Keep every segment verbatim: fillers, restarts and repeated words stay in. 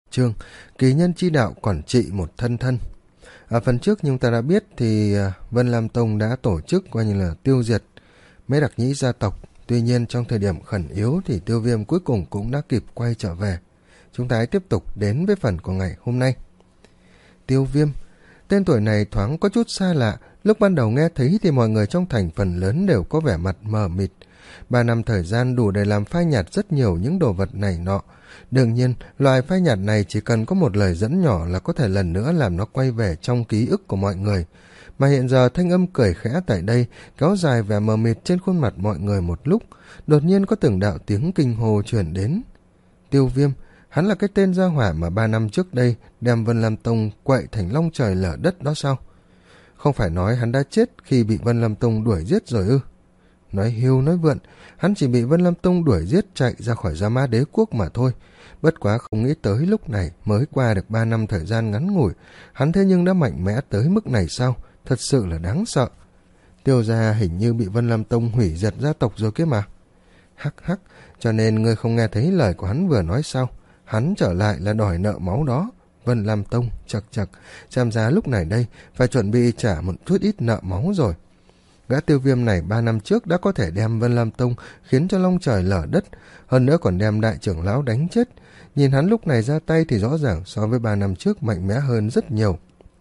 Chương kỳ nhân chi đạo quản trị một thân thân. Ở phần trước chúng ta đã biết thì Vân Lam Tông đã tổ chức coi như là tiêu diệt mấy đặc nhĩ gia tộc. Tuy nhiên trong thời điểm khẩn yếu thì Tiêu Viêm cuối cùng cũng đã kịp quay trở về. Chúng ta hãy tiếp tục đến với phần của ngày hôm nay. Tiêu Viêm, tên tuổi này thoáng có chút xa lạ. Lúc ban đầu nghe thấy thì mọi người trong thành phần lớn đều có vẻ mặt mờ mịt. Ba năm thời gian đủ để làm phai nhạt rất nhiều những đồ vật này nọ. Đương nhiên, loài phai nhạt này chỉ cần có một lời dẫn nhỏ là có thể lần nữa làm nó quay về trong ký ức của mọi người. Mà hiện giờ thanh âm cười khẽ tại đây kéo dài vẻ mờ mịt trên khuôn mặt mọi người một lúc. Đột nhiên có từng đạo tiếng kinh hô truyền đến. Tiêu Viêm, hắn là cái tên gia hỏa mà ba năm trước đây đem Vân Lam Tông quậy thành long trời lở đất đó sao? Không phải nói hắn đã chết khi bị Vân Lam Tông đuổi giết rồi ư? Nói hiu nói vượn, hắn chỉ bị Vân Lam Tông đuổi giết chạy ra khỏi Gia Ma Đế Quốc mà thôi. Bất quá không nghĩ tới lúc này mới qua được ba năm thời gian ngắn ngủi, hắn thế nhưng đã mạnh mẽ tới mức này sao? Thật sự là đáng sợ. Tiêu gia hình như bị Vân Lam Tông hủy diệt gia tộc rồi kia mà. Hắc hắc, cho nên ngươi không nghe thấy lời của hắn vừa nói sao? Hắn trở lại là đòi nợ máu đó. Vân Lam Tông, chật chật, xem ra lúc này đây phải chuẩn bị trả một chút ít nợ máu rồi. Gã Tiêu Viêm này ba năm trước đã có thể đem Vân Lam Tông khiến cho long trời lở đất, hơn nữa còn đem đại trưởng lão đánh chết. Nhìn hắn lúc này ra tay thì rõ ràng so với ba năm trước mạnh mẽ hơn rất nhiều.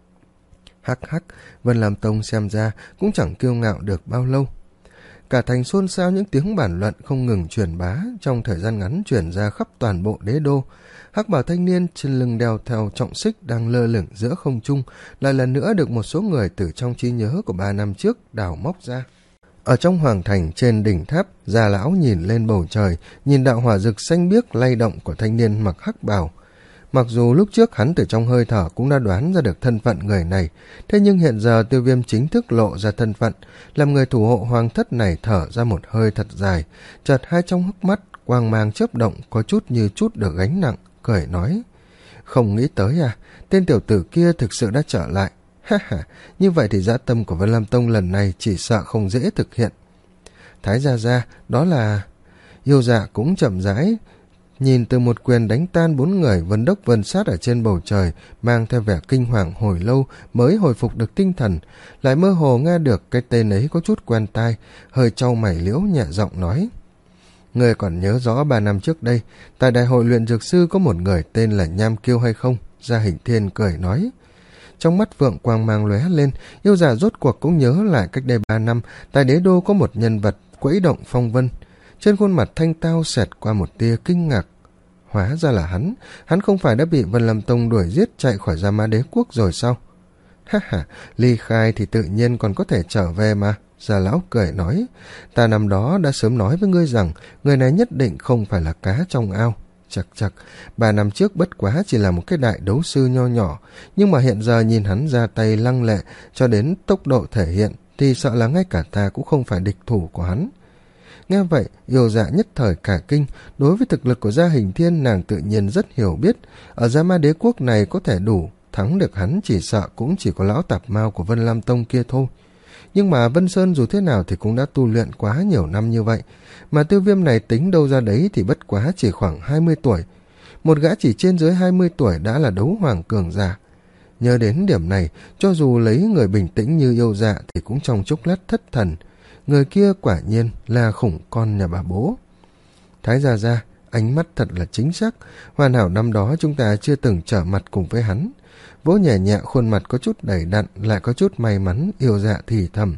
Hắc hắc, Vân Lam Tông xem ra cũng chẳng kiêu ngạo được bao lâu. Cả thành xôn xao những tiếng bàn luận không ngừng truyền bá, trong thời gian ngắn truyền ra khắp toàn bộ đế đô. Hắc bào thanh niên trên lưng đeo theo trọng xích đang lơ lửng giữa không trung, lại lần nữa được một số người từ trong trí nhớ của ba năm trước đào móc ra. Ở trong hoàng thành trên đỉnh tháp, già lão nhìn lên bầu trời, nhìn đạo hỏa rực xanh biếc lay động của thanh niên mặc hắc bào. Mặc dù lúc trước hắn từ trong hơi thở cũng đã đoán ra được thân phận người này, thế nhưng hiện giờ Tiêu Viêm chính thức lộ ra thân phận, làm người thủ hộ hoàng thất này thở ra một hơi thật dài, chợt hai trong hốc mắt quang mang chớp động có chút như chút được gánh nặng, cười nói: "Không nghĩ tới à, tên tiểu tử kia thực sự đã trở lại. Ha ha, như vậy thì dã tâm của Vân Lam Tông lần này chỉ sợ không dễ thực hiện." Thái gia gia, đó là... Yêu Dạ cũng chậm rãi nhìn từ một quyền đánh tan bốn người vân đốc vân sát ở trên bầu trời, mang theo vẻ kinh hoàng hồi lâu mới hồi phục được tinh thần, lại mơ hồ nghe được cái tên ấy có chút quen tai, hơi trao mày liễu nhẹ giọng nói: "Người còn nhớ rõ ba năm trước đây, tại đại hội luyện dược sư có một người tên là Nham Kiêu hay không?" Gia Hình Thiên cười nói. Trong mắt vượng quang mang lóe lên, Yêu Dạ rốt cuộc cũng nhớ lại cách đây ba năm, tại đế đô có một nhân vật quẫy động phong vân. Trên khuôn mặt thanh tao xẹt qua một tia kinh ngạc. Hóa ra là hắn, hắn không phải đã bị Vân Lam Tông đuổi giết chạy khỏi Gia Ma Đế Quốc rồi sao? Ha ha, ly khai thì tự nhiên còn có thể trở về mà. Già lão cười nói, ta năm đó đã sớm nói với ngươi rằng người này nhất định không phải là cá trong ao. Chật chật, ba năm trước bất quá chỉ là một cái đại đấu sư nho nhỏ, nhưng mà hiện giờ nhìn hắn ra tay lăng lệ cho đến tốc độ thể hiện thì sợ là ngay cả ta cũng không phải địch thủ của hắn. Nghe vậy, Yêu Dạ nhất thời cả kinh. Đối với thực lực của Gia Hình Thiên, nàng tự nhiên rất hiểu biết. Ở Gia Ma Đế Quốc này có thể đủ thắng được hắn, chỉ sợ cũng chỉ có lão tạp mao của Vân Lam Tông kia thôi. Nhưng mà Vân Sơn dù thế nào thì cũng đã tu luyện quá nhiều năm như vậy, mà Tiêu Viêm này tính đâu ra đấy thì bất quá chỉ khoảng hai mươi tuổi. Một gã chỉ trên dưới hai mươi tuổi đã là đấu hoàng cường giả. Nhớ đến điểm này, cho dù lấy người bình tĩnh như Yêu Dạ thì cũng trong chốc lát thất thần. Người kia quả nhiên là khủng con nhà bà bố. Thái gia gia, ánh mắt thật là chính xác. Hoàn hảo năm đó chúng ta chưa từng trở mặt cùng với hắn. Vỗ nhẹ nhẹ khuôn mặt có chút đầy đặn, lại có chút may mắn. Yêu Dạ thì thầm,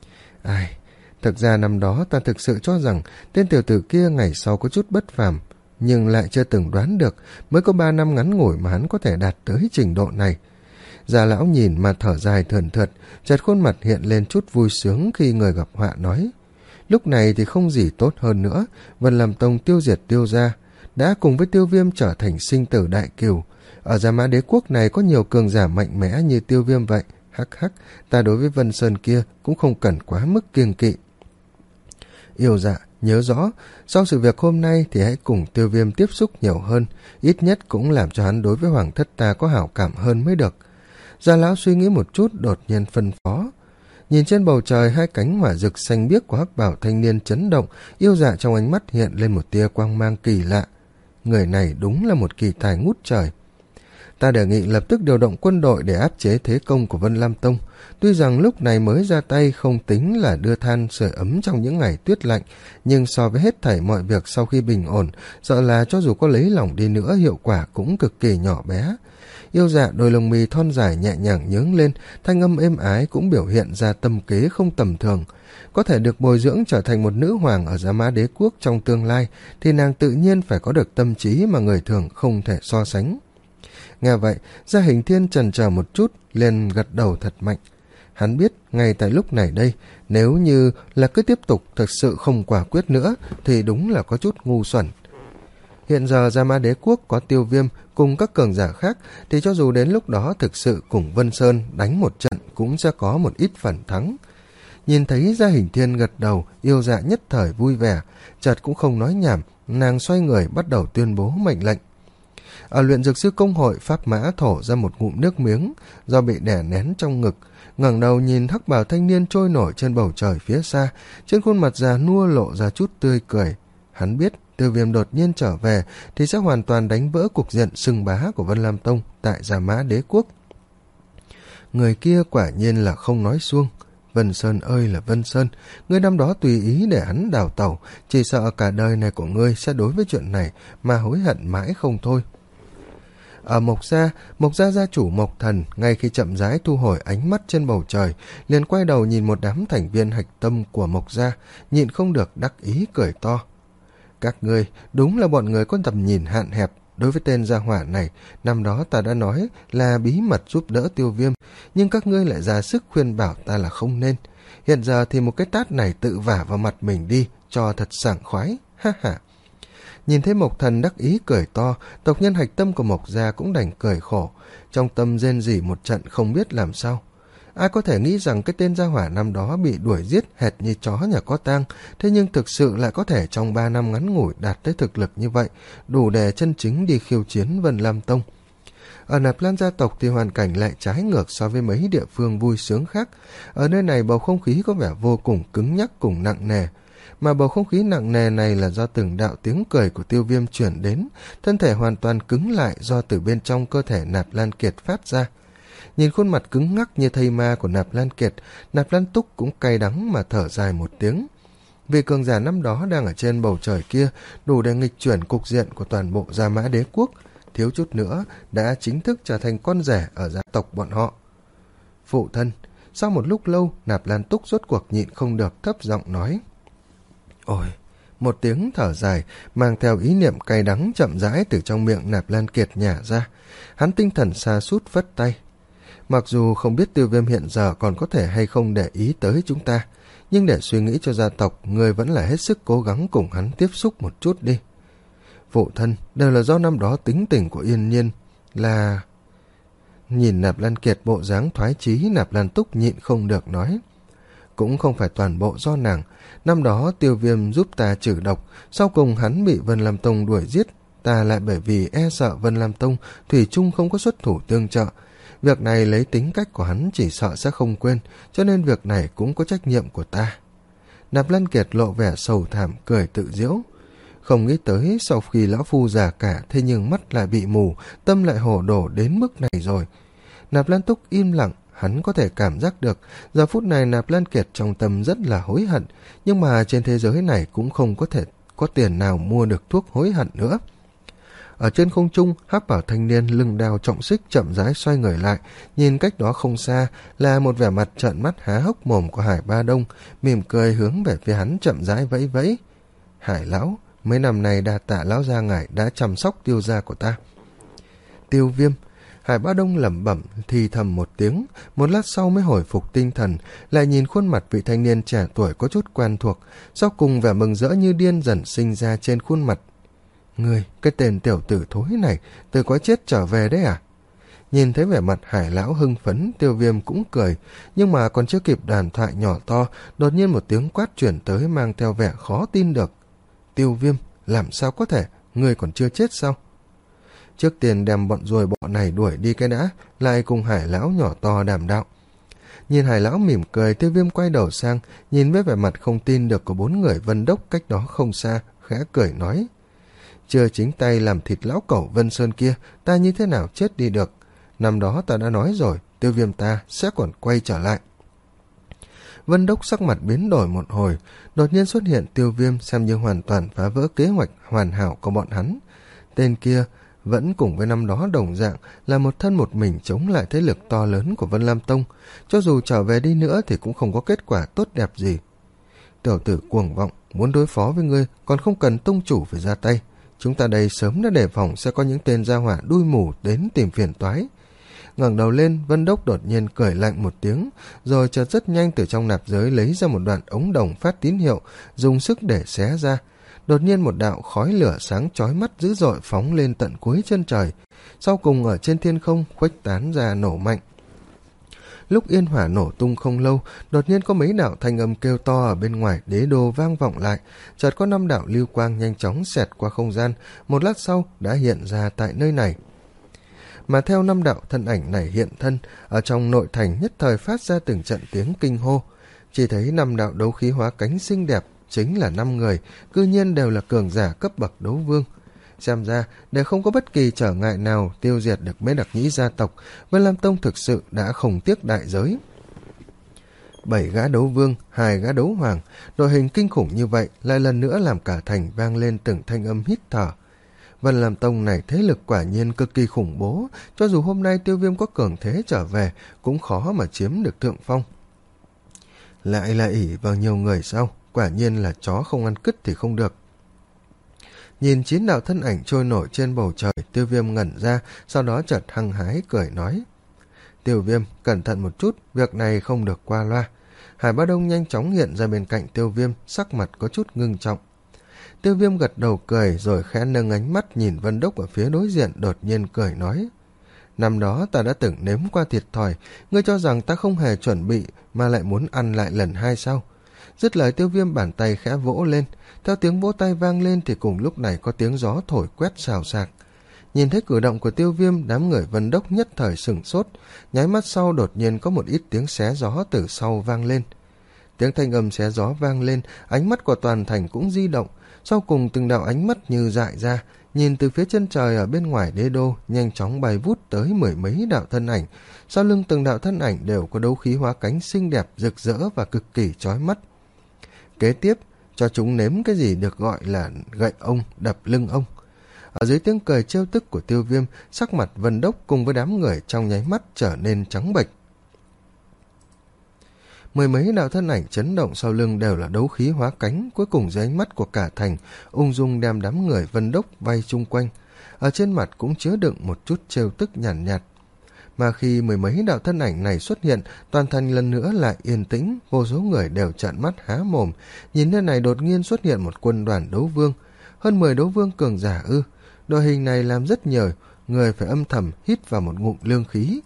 ai, thực ra năm đó ta thực sự cho rằng tên tiểu tử kia ngày sau có chút bất phàm, nhưng lại chưa từng đoán được mới có ba năm ngắn ngủi mà hắn có thể đạt tới trình độ này. Già lão nhìn mà thở dài thườn thượt, chợt khuôn mặt hiện lên chút vui sướng khi người gặp họa nói, lúc này thì không gì tốt hơn nữa. Vân Lam Tông tiêu diệt Tiêu gia, đã cùng với Tiêu Viêm trở thành sinh tử đại cừu. Ở Gia Mã Đế Quốc này có nhiều cường giả mạnh mẽ như Tiêu Viêm vậy. Hắc hắc, ta đối với Vân Sơn kia cũng không cần quá mức kiêng kỵ. Yêu Dạ, nhớ rõ, sau sự việc hôm nay thì hãy cùng Tiêu Viêm tiếp xúc nhiều hơn, ít nhất cũng làm cho hắn đối với hoàng thất ta có hảo cảm hơn mới được. Gia lão suy nghĩ một chút, đột nhiên phân phó. Nhìn trên bầu trời hai cánh hỏa rực xanh biếc của hắc bảo thanh niên chấn động, Yêu Dạ trong ánh mắt hiện lên một tia quang mang kỳ lạ. Người này đúng là một kỳ tài ngút trời. Ta đề nghị lập tức điều động quân đội để áp chế thế công của Vân Lam Tông. Tuy rằng lúc này mới ra tay không tính là đưa than sưởi ấm trong những ngày tuyết lạnh, nhưng so với hết thảy mọi việc sau khi bình ổn, sợ là cho dù có lấy lòng đi nữa hiệu quả cũng cực kỳ nhỏ bé. Yêu Dạ đôi lông mi thon dài nhẹ nhàng nhướng lên, thanh âm êm ái cũng biểu hiện ra tâm kế không tầm thường. Có thể được bồi dưỡng trở thành một nữ hoàng ở Giá Mã Đế Quốc trong tương lai, thì nàng tự nhiên phải có được tâm trí mà người thường không thể so sánh. Nghe vậy, Gia Hình Thiên chần chờ một chút, liền gật đầu thật mạnh. Hắn biết, ngay tại lúc này đây, nếu như là cứ tiếp tục thực sự không quả quyết nữa, thì đúng là có chút ngu xuẩn. Hiện giờ Giá Mã Đế Quốc có Tiêu Viêm cùng các cường giả khác, thì cho dù đến lúc đó thực sự cùng Vân Sơn đánh một trận cũng sẽ có một ít phần thắng. Nhìn thấy Gia Hình Thiên gật đầu, Yêu Dạ nhất thời vui vẻ, chợt cũng không nói nhảm, nàng xoay người bắt đầu tuyên bố mệnh lệnh. Ở luyện dược sư công hội, Pháp Mã thổ ra một ngụm nước miếng do bị đè nén trong ngực, ngẩng đầu nhìn hắc bào thanh niên trôi nổi trên bầu trời phía xa, trên khuôn mặt già nua lộ ra chút tươi cười. Hắn biết Tiêu Viêm đột nhiên trở về thì sẽ hoàn toàn đánh vỡ cục diện sừng bá của Vân Lam Tông tại Giá Mã Đế Quốc. Người kia quả nhiên là không nói suông. Vân Sơn ơi là Vân Sơn, ngươi năm đó tùy ý để hắn đào tẩu, chỉ sợ cả đời này của ngươi sẽ đối với chuyện này mà hối hận mãi không thôi. Ở Mộc Gia, Mộc Gia gia chủ Mộc Thần ngay khi chậm rãi thu hồi ánh mắt trên bầu trời, liền quay đầu nhìn một đám thành viên hạch tâm của Mộc Gia, nhịn không được đắc ý cười to. Các ngươi đúng là bọn người có tầm nhìn hạn hẹp. Đối với tên gia hỏa này, năm đó ta đã nói là bí mật giúp đỡ Tiêu Viêm, nhưng các ngươi lại ra sức khuyên bảo ta là không nên. Hiện giờ thì một cái tát này tự vả vào mặt mình đi, cho thật sảng khoái, ha ha. Nhìn thấy Mộc Thần đắc ý cười to, tộc nhân hạch tâm của Mộc Gia cũng đành cười khổ, trong tâm rên rỉ một trận không biết làm sao. Ai có thể nghĩ rằng cái tên gia hỏa năm đó bị đuổi giết hệt như chó nhà có tang, thế nhưng thực sự lại có thể trong ba năm ngắn ngủi đạt tới thực lực như vậy, đủ để chân chính đi khiêu chiến Vân Lam Tông. Ở Nạp Lan gia tộc thì hoàn cảnh lại trái ngược so với mấy địa phương vui sướng khác. Ở nơi này bầu không khí có vẻ vô cùng cứng nhắc cùng nặng nề, mà bầu không khí nặng nề này là do từng đạo tiếng cười của Tiêu Viêm chuyển đến, thân thể hoàn toàn cứng lại do từ bên trong cơ thể Nạp Lan Kiệt phát ra. Nhìn khuôn mặt cứng ngắc như thây ma của Nạp Lan Kiệt, Nạp Lan Túc cũng cay đắng mà thở dài một tiếng. Vì cường giả năm đó đang ở trên bầu trời kia, đủ để nghịch chuyển cục diện của toàn bộ Giá Mã Đế Quốc, thiếu chút nữa đã chính thức trở thành con rể ở gia tộc bọn họ. Phụ thân, sau một lúc lâu, Nạp Lan Túc rốt cuộc nhịn không được thấp giọng nói. Ôi, một tiếng thở dài mang theo ý niệm cay đắng chậm rãi từ trong miệng Nạp Lan Kiệt nhả ra. Hắn tinh thần sa sút vất tay. Mặc dù không biết Tiêu Viêm hiện giờ còn có thể hay không để ý tới chúng ta, nhưng để suy nghĩ cho gia tộc, người vẫn là hết sức cố gắng cùng hắn tiếp xúc một chút đi. Phụ thân, đều là do năm đó tính tình của Yên Nhiên là... Nhìn Nạp Lan Kiệt bộ dáng thoái chí, Nạp Lan Túc nhịn không được nói. Cũng không phải toàn bộ do nàng. Năm đó Tiêu Viêm giúp ta trừ độc, sau cùng hắn bị Vân Lam Tông đuổi giết, ta lại bởi vì e sợ Vân Lam Tông thủy chung không có xuất thủ tương trợ. Việc này lấy tính cách của hắn chỉ sợ sẽ không quên, cho nên việc này cũng có trách nhiệm của ta. Nạp Lan Kiệt lộ vẻ sầu thảm, cười tự giễu. Không nghĩ tới sau khi lão phu già cả, thế nhưng mắt lại bị mù, tâm lại hồ đồ đến mức này rồi. Nạp Lan Túc im lặng, hắn có thể cảm giác được, giờ phút này Nạp Lan Kiệt trong tâm rất là hối hận, nhưng mà trên thế giới này cũng không có thể có tiền nào mua được thuốc hối hận nữa. Ở trên không trung, hắc bảo thanh niên lưng đao trọng xích chậm rãi xoay người lại, nhìn cách đó không xa là một vẻ mặt trợn mắt há hốc mồm của Hải Ba Đông, mỉm cười hướng về phía hắn chậm rãi vẫy vẫy. Hải lão, mấy năm nay đa tạ lão gia ngài đã chăm sóc Tiêu gia của ta. Tiêu Viêm. Hải Ba Đông lẩm bẩm thì thầm một tiếng, một lát sau mới hồi phục tinh thần, lại nhìn khuôn mặt vị thanh niên trẻ tuổi có chút quen thuộc, sau cùng vẻ mừng rỡ như điên dần sinh ra trên khuôn mặt. Ngươi, cái tên tiểu tử thối này, từ cõi chết trở về đấy à? Nhìn thấy vẻ mặt Hải lão hưng phấn, Tiêu Viêm cũng cười, nhưng mà còn chưa kịp đàn thoại nhỏ to, đột nhiên một tiếng quát chuyển tới mang theo vẻ khó tin được. Tiêu Viêm, làm sao có thể, ngươi còn chưa chết sao? Trước tiên đem bọn ruồi bọ này đuổi đi cái đã, lại cùng Hải lão nhỏ to đàm đạo. Nhìn Hải lão mỉm cười, Tiêu Viêm quay đầu sang, nhìn với vẻ mặt không tin được của bốn người Vân Đốc cách đó không xa, khẽ cười nói. chưa chính tay làm thịt lão cẩu Vân Sơn kia, ta như thế nào chết đi được. Năm đó ta đã nói rồi, Tiêu Viêm ta sẽ còn quay trở lại. Vân Đốc sắc mặt biến đổi một hồi, đột nhiên xuất hiện Tiêu Viêm xem như hoàn toàn phá vỡ kế hoạch hoàn hảo của bọn hắn. Tên kia vẫn cùng với năm đó đồng dạng là một thân một mình chống lại thế lực to lớn của Vân Lam Tông, cho dù trở về đi nữa thì cũng không có kết quả tốt đẹp gì. Tiểu tử cuồng vọng, muốn đối phó với ngươi còn không cần tông chủ phải ra tay. Chúng ta đây sớm đã đề phòng sẽ có những tên gia hỏa đuôi mù đến tìm phiền toái. Ngẩng đầu lên, Vân Đốc đột nhiên cười lạnh một tiếng, rồi chợt rất nhanh từ trong nạp giới lấy ra một đoạn ống đồng phát tín hiệu, dùng sức để xé ra. Đột nhiên một đạo khói lửa sáng chói mắt dữ dội phóng lên tận cuối chân trời, sau cùng ở trên thiên không khuếch tán ra nổ mạnh. Lúc yên hỏa nổ tung không lâu, đột nhiên có mấy đạo thanh âm kêu to ở bên ngoài đế đô vang vọng lại, chợt có năm đạo lưu quang nhanh chóng xẹt qua không gian, một lát sau đã hiện ra tại nơi này. Mà theo năm đạo thân ảnh này hiện thân, ở trong nội thành nhất thời phát ra từng trận tiếng kinh hô. Chỉ thấy năm đạo đấu khí hóa cánh xinh đẹp, chính là năm người, cư nhiên đều là cường giả cấp bậc đấu vương. Xem ra, để không có bất kỳ trở ngại nào tiêu diệt được mấy đặc nhĩ gia tộc, Vân Lam Tông thực sự đã không tiếc đại giới. Bảy gã đấu vương, hai gã đấu hoàng, đội hình kinh khủng như vậy lại lần nữa làm cả thành vang lên từng thanh âm hít thở. Vân Lam Tông này thế lực quả nhiên cực kỳ khủng bố, cho dù hôm nay Tiêu Viêm có cường thế trở về, cũng khó mà chiếm được thượng phong. Lại là ỷ vào nhiều người sao? Quả nhiên là chó không ăn cứt thì không được. Nhìn chín đạo thân ảnh trôi nổi trên bầu trời, Tiêu Viêm ngẩn ra, sau đó chợt hăng hái cười nói: Tiêu Viêm, cẩn thận một chút, việc này không được qua loa. Hải Bá Đông nhanh chóng hiện ra bên cạnh Tiêu Viêm, sắc mặt có chút ngưng trọng. Tiêu Viêm gật đầu cười rồi khẽ nâng ánh mắt nhìn Vân Đốc ở phía đối diện, đột nhiên cười nói: Năm đó ta đã từng nếm qua thiệt thòi, ngươi cho rằng ta không hề chuẩn bị mà lại muốn ăn lại lần hai sao? Dứt lời, Tiêu Viêm bàn tay khẽ vỗ lên, theo tiếng vỗ tay vang lên thì cùng lúc này có tiếng gió thổi quét xào xạc. Nhìn thấy cử động của Tiêu Viêm, đám người Vân Đốc nhất thời sửng sốt, nháy mắt sau đột nhiên có một ít tiếng xé gió từ sau vang lên. Tiếng thanh âm xé gió vang lên, ánh mắt của toàn thành cũng di động, sau cùng từng đạo ánh mắt như dại ra, nhìn từ phía chân trời ở bên ngoài đế đô, nhanh chóng bay vút tới mười mấy đạo thân ảnh. Sau lưng từng đạo thân ảnh đều có đấu khí hóa cánh xinh đẹp, rực rỡ và cực kỳ chói mắt. Kế tiếp, cho chúng nếm cái gì được gọi là gậy ông đập lưng ông. Ở dưới tiếng cười trêu tức của Tiêu Viêm, sắc mặt Vân Đốc cùng với đám người trong nháy mắt trở nên trắng bệch. Mười mấy đạo thân ảnh chấn động sau lưng đều là đấu khí hóa cánh, cuối cùng dưới ánh mắt của cả thành, ung dung đem đám người Vân Đốc vây chung quanh. Ở trên mặt cũng chứa đựng một chút trêu tức nhàn nhạt, nhạt. Mà khi mười mấy đạo thân ảnh này xuất hiện, toàn thành lần nữa lại yên tĩnh, vô số người đều trợn mắt há mồm, nhìn nơi này đột nhiên xuất hiện một quân đoàn đấu vương. Hơn mười đấu vương cường giả ư? Đội hình này làm rất nhiều người phải âm thầm hít vào một ngụm lương khí.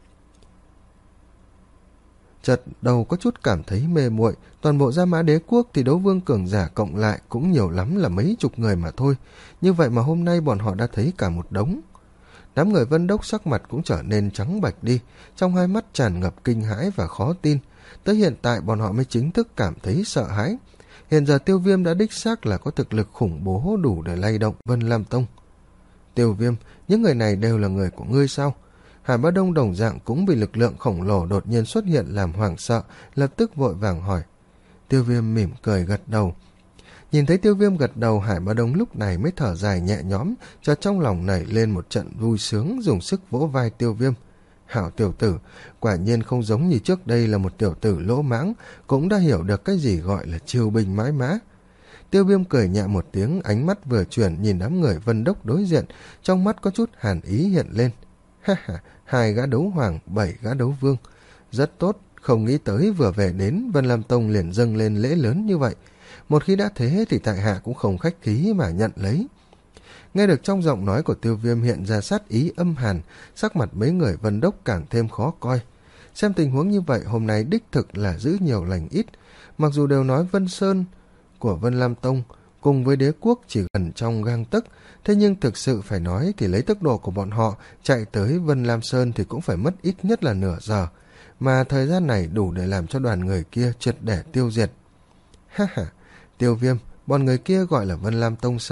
Chợt đầu có chút cảm thấy mê muội, toàn bộ Gia Mã Đế quốc thì đấu vương cường giả cộng lại cũng nhiều lắm là mấy chục người mà thôi, như vậy mà hôm nay bọn họ đã thấy cả một đống. Đám người Vân Đốc sắc mặt cũng trở nên trắng bệch đi, trong hai mắt tràn ngập kinh hãi và khó tin. Tới hiện tại bọn họ mới chính thức cảm thấy sợ hãi. Hiện giờ Tiêu Viêm đã đích xác là có thực lực khủng bố đủ để lay động Vân Lam Tông. Tiêu Viêm, những người này đều là người của ngươi sao? Hải Bá Đông đồng dạng cũng bị lực lượng khổng lồ đột nhiên xuất hiện làm hoảng sợ, lập tức vội vàng hỏi. Tiêu Viêm mỉm cười gật đầu. Nhìn thấy Tiêu Viêm gật đầu, Hải Bá Đông lúc này mới thở dài nhẹ nhõm, cho trong lòng nảy lên một trận vui sướng, dùng sức vỗ vai Tiêu Viêm. Hảo tiểu tử, quả nhiên không giống như trước đây là một tiểu tử lỗ mãng, cũng đã hiểu được cái gì gọi là chiêu binh mãi mã. Tiêu Viêm cười nhẹ một tiếng, ánh mắt vừa chuyển nhìn đám người Vân Đốc đối diện, trong mắt có chút hàn ý hiện lên. Ha ha, hai gã đấu hoàng, bảy gã đấu vương. Rất tốt, không nghĩ tới vừa về đến Vân Lam Tông liền dâng lên lễ lớn như vậy. Một khi đã thế thì tại hạ cũng không khách khí mà nhận lấy. Nghe được trong giọng nói của Tiêu Viêm hiện ra sát ý âm hàn, sắc mặt mấy người Vân Đốc càng thêm khó coi. Xem tình huống như vậy, hôm nay đích thực là giữ nhiều lành ít. Mặc dù đều nói Vân Sơn của Vân Lam Tông cùng với đế quốc chỉ gần trong gang tấc, thế nhưng thực sự phải nói thì lấy tốc độ của bọn họ chạy tới Vân Lam Sơn thì cũng phải mất ít nhất là nửa giờ, mà thời gian này đủ để làm cho đoàn người kia triệt để tiêu diệt. Ha ha, Tiêu Viêm, bọn người kia gọi là Vân Lam Tông sao?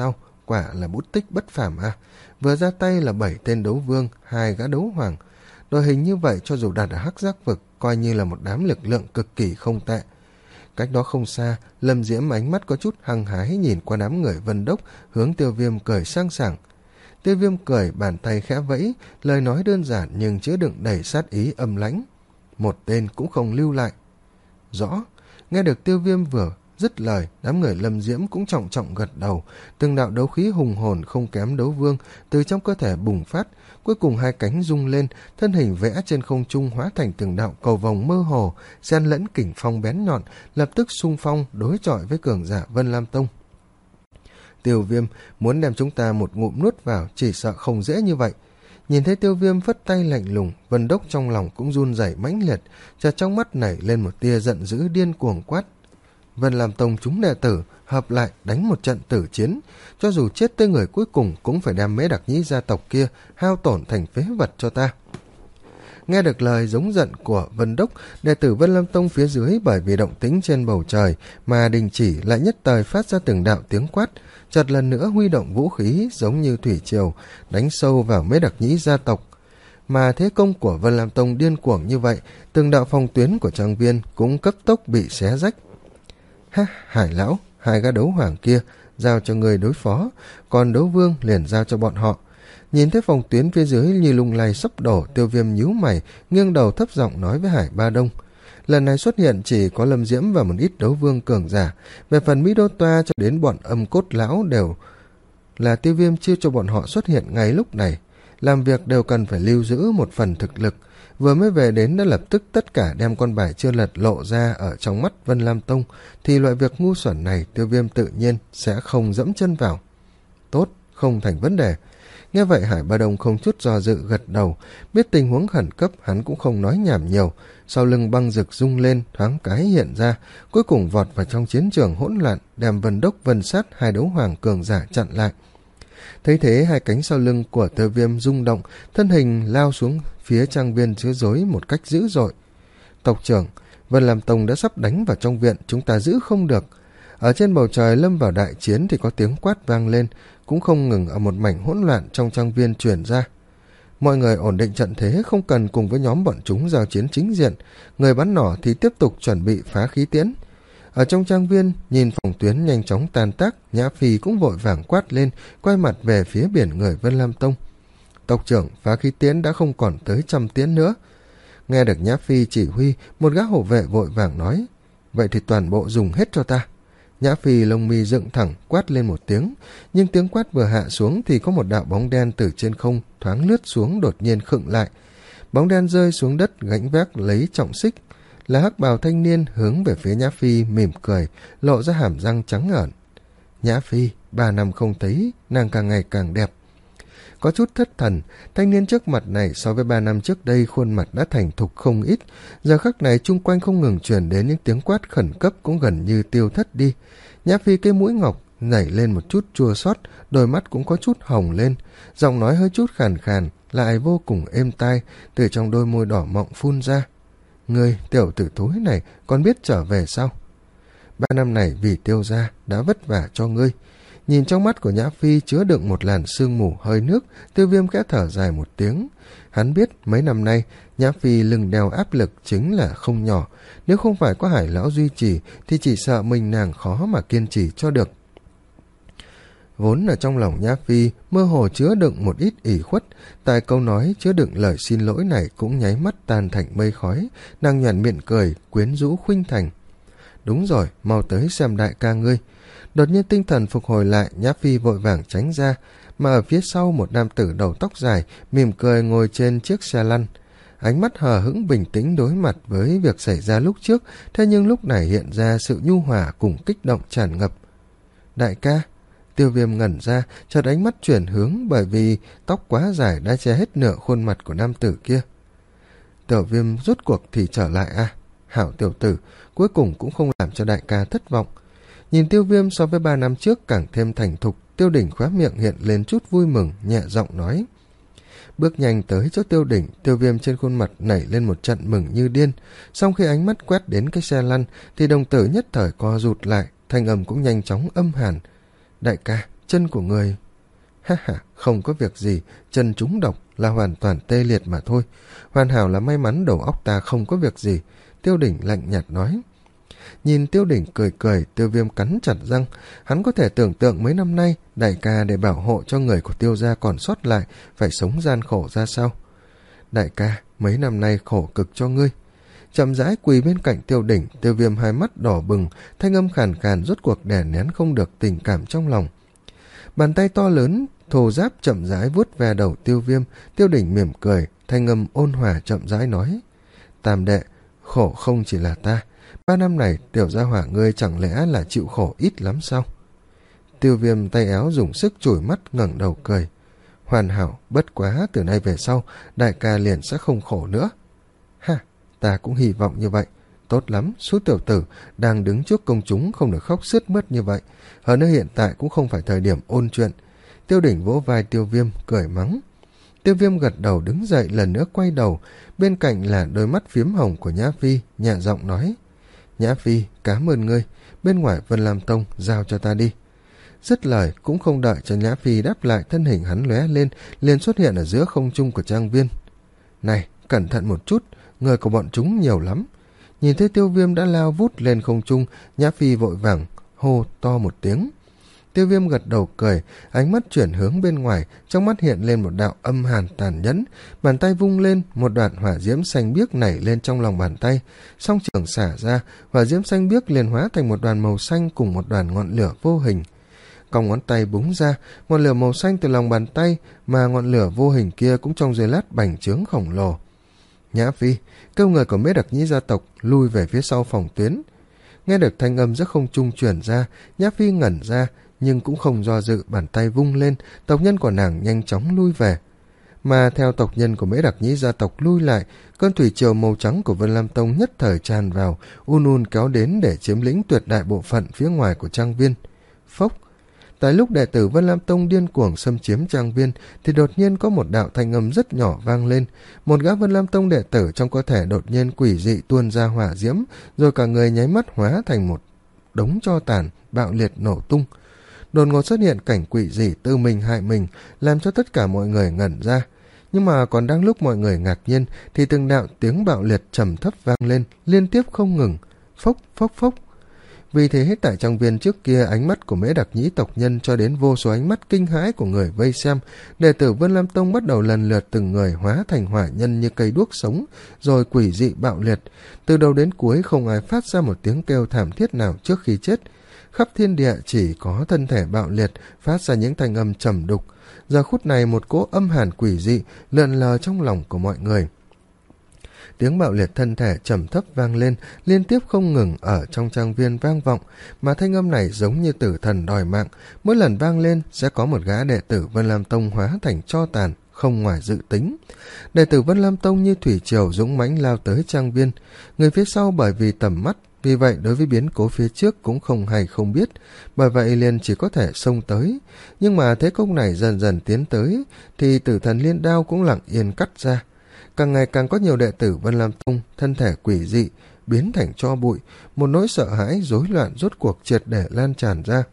quả là bút tích bất phàm à. Vừa ra tay là bảy tên đấu vương, hai gã đấu hoàng. Đội hình như vậy cho dù đặt ở hắc giác vực, coi như là một đám lực lượng cực kỳ không tệ. Cách đó không xa, Lâm Diễm ánh mắt có chút hăng hái nhìn qua đám người Vân Đốc, hướng Tiêu Viêm cười sang sảng. Tiêu Viêm cười, bàn tay khẽ vẫy, lời nói đơn giản nhưng chứa đựng đầy sát ý âm lãnh. Một tên cũng không lưu lại. Rõ. Nghe được Tiêu Viêm vừa dứt lời, đám người Lâm Diễm cũng trọng trọng gật đầu. Từng đạo đấu khí hùng hồn không kém đấu vương từ trong cơ thể bùng phát, cuối cùng hai cánh rung lên, thân hình vẽ trên không trung hóa thành từng đạo cầu vồng mơ hồ, xen lẫn kình phong bén nhọn, lập tức xung phong đối chọi với cường giả Vân Lam Tông. Tiêu Viêm muốn đem chúng ta một ngụm nuốt vào, chỉ sợ không dễ như vậy. Nhìn thấy Tiêu Viêm phất tay lạnh lùng, Vân Đốc trong lòng cũng run rẩy mãnh liệt, chợt trong mắt nảy lên một tia giận dữ điên cuồng quát: Vân Lam Tông chúng đệ tử hợp lại đánh một trận tử chiến, cho dù chết tới người cuối cùng cũng phải đem Mễ Đặc Nhĩ gia tộc kia hao tổn thành phế vật cho ta. Nghe được lời giống giận của Vân Đốc, đệ tử Vân Lam Tông phía dưới bởi vì động tĩnh trên bầu trời mà đình chỉ, lại nhất thời phát ra từng đạo tiếng quát, chợt lần nữa huy động vũ khí giống như thủy triều đánh sâu vào Mễ Đặc Nhĩ gia tộc. Mà thế công của Vân Lam Tông điên cuồng như vậy, từng đạo phòng tuyến của trang viên cũng cấp tốc bị xé rách. Ha, Hải lão, hai gã đấu hoàng kia giao cho người đối phó, còn đấu vương liền giao cho bọn họ. Nhìn thấy phòng tuyến phía dưới như lung lay sắp đổ, Tiêu Viêm nhíu mày, nghiêng đầu thấp giọng nói với Hải Ba Đông. Lần này xuất hiện chỉ có Lâm Diễm và một ít đấu vương cường giả, về phần Mỹ Đô Toa cho đến bọn âm cốt lão đều là Tiêu Viêm chia cho bọn họ xuất hiện ngay lúc này. Làm việc đều cần phải lưu giữ một phần thực lực, vừa mới về đến đã lập tức tất cả đem con bài chưa lật lộ ra ở trong mắt Vân Lam Tông, thì loại việc ngu xuẩn này Tiêu Viêm tự nhiên sẽ không dẫm chân vào. Tốt, không thành vấn đề. Nghe vậy Hải Ba Đông không chút do dự gật đầu, biết tình huống khẩn cấp hắn cũng không nói nhảm nhiều, sau lưng băng rực rung lên, thoáng cái hiện ra, cuối cùng vọt vào trong chiến trường hỗn loạn, đem Vân Đốc Vân Sát hai đấu hoàng cường giả chặn lại. Thấy thế, hai cánh sau lưng của Tiêu Viêm rung động, thân hình lao xuống phía trang viên chứa rối một cách dữ dội. Tộc trưởng, Vân Lam Tông đã sắp đánh vào trong viện, chúng ta giữ không được. Ở trên bầu trời lâm vào đại chiến thì có tiếng quát vang lên, cũng không ngừng ở một mảnh hỗn loạn trong trang viên truyền ra. Mọi người ổn định trận thế, không cần cùng với nhóm bọn chúng giao chiến chính diện, người bắn nỏ thì tiếp tục chuẩn bị phá khí tiễn. Ở trong trang viên, nhìn phòng tuyến nhanh chóng tan tác, Nhã Phi cũng vội vàng quát lên, quay mặt về phía biển người Vân Lam Tông. Tộc trưởng, phá khí tiễn đã không còn tới trăm tiễn nữa. Nghe được Nhã Phi chỉ huy, một gã hộ vệ vội vàng nói, vậy thì toàn bộ dùng hết cho ta. Nhã Phi lông mi dựng thẳng, quát lên một tiếng, nhưng tiếng quát vừa hạ xuống thì có một đạo bóng đen từ trên không thoáng lướt xuống, đột nhiên khựng lại. Bóng đen rơi xuống đất gánh vác lấy trọng xích, là hắc bào thanh niên hướng về phía Nhã Phi mỉm cười, lộ ra hàm răng trắng ẩn. Nhã Phi, ba năm không thấy, nàng càng ngày càng đẹp. Có chút thất thần, thanh niên trước mặt này so với ba năm trước đây khuôn mặt đã thành thục không ít, giờ khắc này chung quanh không ngừng truyền đến những tiếng quát khẩn cấp cũng gần như tiêu thất đi. Nhã Phi cái mũi ngọc nảy lên một chút chua xót, đôi mắt cũng có chút hồng lên, giọng nói hơi chút khàn khàn, lại vô cùng êm tai, từ trong đôi môi đỏ mọng phun ra. Ngươi, tiểu tử thối này, còn biết trở về sao? Ba năm này vì Tiêu gia đã vất vả cho ngươi. Nhìn trong mắt của Nhã Phi chứa đựng một làn sương mù hơi nước, Tiêu Viêm khẽ thở dài một tiếng. Hắn biết mấy năm nay Nhã Phi lưng đeo áp lực chính là không nhỏ, nếu không phải có Hải lão duy trì thì chỉ sợ mình nàng khó mà kiên trì cho được. Vốn ở trong lòng Nhã Phi mơ hồ chứa đựng một ít ủy khuất, tại câu nói chứa đựng lời xin lỗi này cũng nháy mắt tan thành mây khói, nàng nhoẻn miệng cười, quyến rũ khuynh thành. Đúng rồi, mau tới xem đại ca ngươi. Đột nhiên tinh thần phục hồi lại, Nhã Phi vội vàng tránh ra, mà ở phía sau một nam tử đầu tóc dài, mỉm cười ngồi trên chiếc xe lăn. Ánh mắt hờ hững bình tĩnh đối mặt với việc xảy ra lúc trước, thế nhưng lúc này hiện ra sự nhu hòa cùng kích động tràn ngập. Đại ca, Tiêu Viêm ngẩn ra, chợt ánh mắt chuyển hướng bởi vì tóc quá dài đã che hết nửa khuôn mặt của nam tử kia. Tiểu Viêm rốt cuộc thì trở lại à? Hảo tiểu tử, cuối cùng cũng không làm cho đại ca thất vọng. Nhìn Tiêu Viêm so với ba năm trước càng thêm thành thục, Tiêu Đỉnh khóe miệng hiện lên chút vui mừng, nhẹ giọng nói. Bước nhanh tới chỗ Tiêu Đỉnh, Tiêu Viêm trên khuôn mặt nảy lên một trận mừng như điên. Sau khi ánh mắt quét đến cái xe lăn, thì đồng tử nhất thời co rụt lại, thanh âm cũng nhanh chóng âm hàn. Đại ca, chân của người... Ha ha, không có việc gì, chân trúng độc là hoàn toàn tê liệt mà thôi. Hoàn hảo là may mắn đầu óc ta không có việc gì, Tiêu Đỉnh lạnh nhạt nói. Nhìn Tiêu Đỉnh cười cười, Tiêu Viêm cắn chặt răng. Hắn có thể tưởng tượng mấy năm nay đại ca để bảo hộ cho người của Tiêu gia còn sót lại phải sống gian khổ ra sao. Đại ca, mấy năm nay khổ cực cho ngươi. Chậm rãi quỳ bên cạnh Tiêu Đỉnh, Tiêu Viêm hai mắt đỏ bừng, thanh âm khàn khàn rốt cuộc đè nén không được tình cảm trong lòng. Bàn tay to lớn thô ráp chậm rãi vuốt ve đầu Tiêu Viêm. Tiêu Đỉnh mỉm cười, thanh âm ôn hòa chậm rãi nói. Tam đệ, khổ không chỉ là ta. Ba năm này tiểu gia hỏa ngươi chẳng lẽ là chịu khổ ít lắm sao? Tiêu Viêm tay áo dùng sức chùi mắt ngẩng đầu cười. Hoàn hảo, bất quá từ nay về sau đại ca liền sẽ không khổ nữa. Ha, ta cũng hy vọng như vậy. Tốt lắm, Sút tiểu tử đang đứng trước công chúng không được khóc sướt mướt như vậy. Hơn nữa hiện tại cũng không phải thời điểm ôn chuyện. Tiêu Đỉnh vỗ vai Tiêu Viêm cười mắng. Tiêu Viêm gật đầu đứng dậy lần nữa quay đầu. Bên cạnh là đôi mắt phiếm hồng của Nhã Phi, nhẹ giọng nói. Nhã Phi, cảm ơn ngươi, bên ngoài Vân Lam Tông giao cho ta đi. Dứt lời cũng không đợi cho Nhã Phi đáp lại, thân hình hắn lóe lên liền xuất hiện ở giữa không trung của trang viên. Này, cẩn thận một chút, người của bọn chúng nhiều lắm. Nhìn thấy Tiêu Viêm đã lao vút lên không trung, Nhã Phi vội vàng hô to một tiếng. Tiêu Viêm gật đầu cười, ánh mắt chuyển hướng bên ngoài, trong mắt hiện lên một đạo âm hàn tàn nhẫn, bàn tay vung lên, một đoạn hỏa diễm xanh biếc nảy lên trong lòng bàn tay, song trường xả ra, hỏa diễm xanh biếc liền hóa thành một đoàn màu xanh cùng một đoàn ngọn lửa vô hình. Cong ngón tay búng ra, ngọn lửa màu xanh từ lòng bàn tay, mà ngọn lửa vô hình kia cũng trong giây lát bành trướng khổng lồ. Nhã Phi, kêu người của Mễ Đặc Nhĩ gia tộc lui về phía sau phòng tuyến. Nghe được thanh âm rất không trung truyền ra, Nhã Phi ngẩn ra, nhưng cũng không do dự, bàn tay vung lên, tộc nhân của nàng nhanh chóng lui về. Mà theo tộc nhân của Mễ Đặc Nhĩ gia tộc lui lại, cơn thủy triều màu trắng của Vân Lam Tông nhất thời tràn vào, un un kéo đến để chiếm lĩnh tuyệt đại bộ phận phía ngoài của trang viên. Phốc! Tại lúc đệ tử Vân Lam Tông điên cuồng xâm chiếm trang viên, thì đột nhiên có một đạo thanh âm rất nhỏ vang lên. Một gã Vân Lam Tông đệ tử trong cơ thể đột nhiên quỷ dị tuôn ra hỏa diễm, rồi cả người nháy mắt hóa thành một đống tro tàn, bạo liệt nổ tung. Đột ngột xuất hiện cảnh quỷ dị tự mình hại mình, làm cho tất cả mọi người ngẩn ra. Nhưng mà còn đang lúc mọi người ngạc nhiên, thì từng đạo tiếng bạo liệt trầm thấp vang lên, liên tiếp không ngừng. Phốc, phốc, phốc. Vì thế tại trong viên trước kia, ánh mắt của Mễ Đặc Nhĩ tộc nhân cho đến vô số ánh mắt kinh hãi của người vây xem, đệ tử Vân Lam Tông bắt đầu lần lượt từng người hóa thành hỏa nhân như cây đuốc sống, rồi quỷ dị bạo liệt. Từ đầu đến cuối không ai phát ra một tiếng kêu thảm thiết nào trước khi chết. Khắp thiên địa chỉ có thân thể bạo liệt phát ra những thanh âm trầm đục. Giờ phút này một cỗ âm hàn quỷ dị lượn lờ trong lòng của mọi người. Tiếng bạo liệt thân thể trầm thấp vang lên, liên tiếp không ngừng ở trong trang viên vang vọng, mà thanh âm này giống như tử thần đòi mạng, mỗi lần vang lên sẽ có một gã đệ tử Vân Lam Tông hóa thành tro tàn, không ngoài dự tính. Đệ tử Vân Lam Tông như thủy triều dũng mãnh lao tới trang viên, người phía sau bởi vì tầm mắt, vì vậy đối với biến cố phía trước cũng không hay không biết, bởi vậy liền chỉ có thể xông tới. Nhưng mà thế công này dần dần tiến tới, thì tử thần liên đao cũng lặng yên cắt ra. Càng ngày càng có nhiều đệ tử Vân Lam Tông thân thể quỷ dị biến thành tro bụi, một nỗi sợ hãi rối loạn rốt cuộc triệt để lan tràn ra.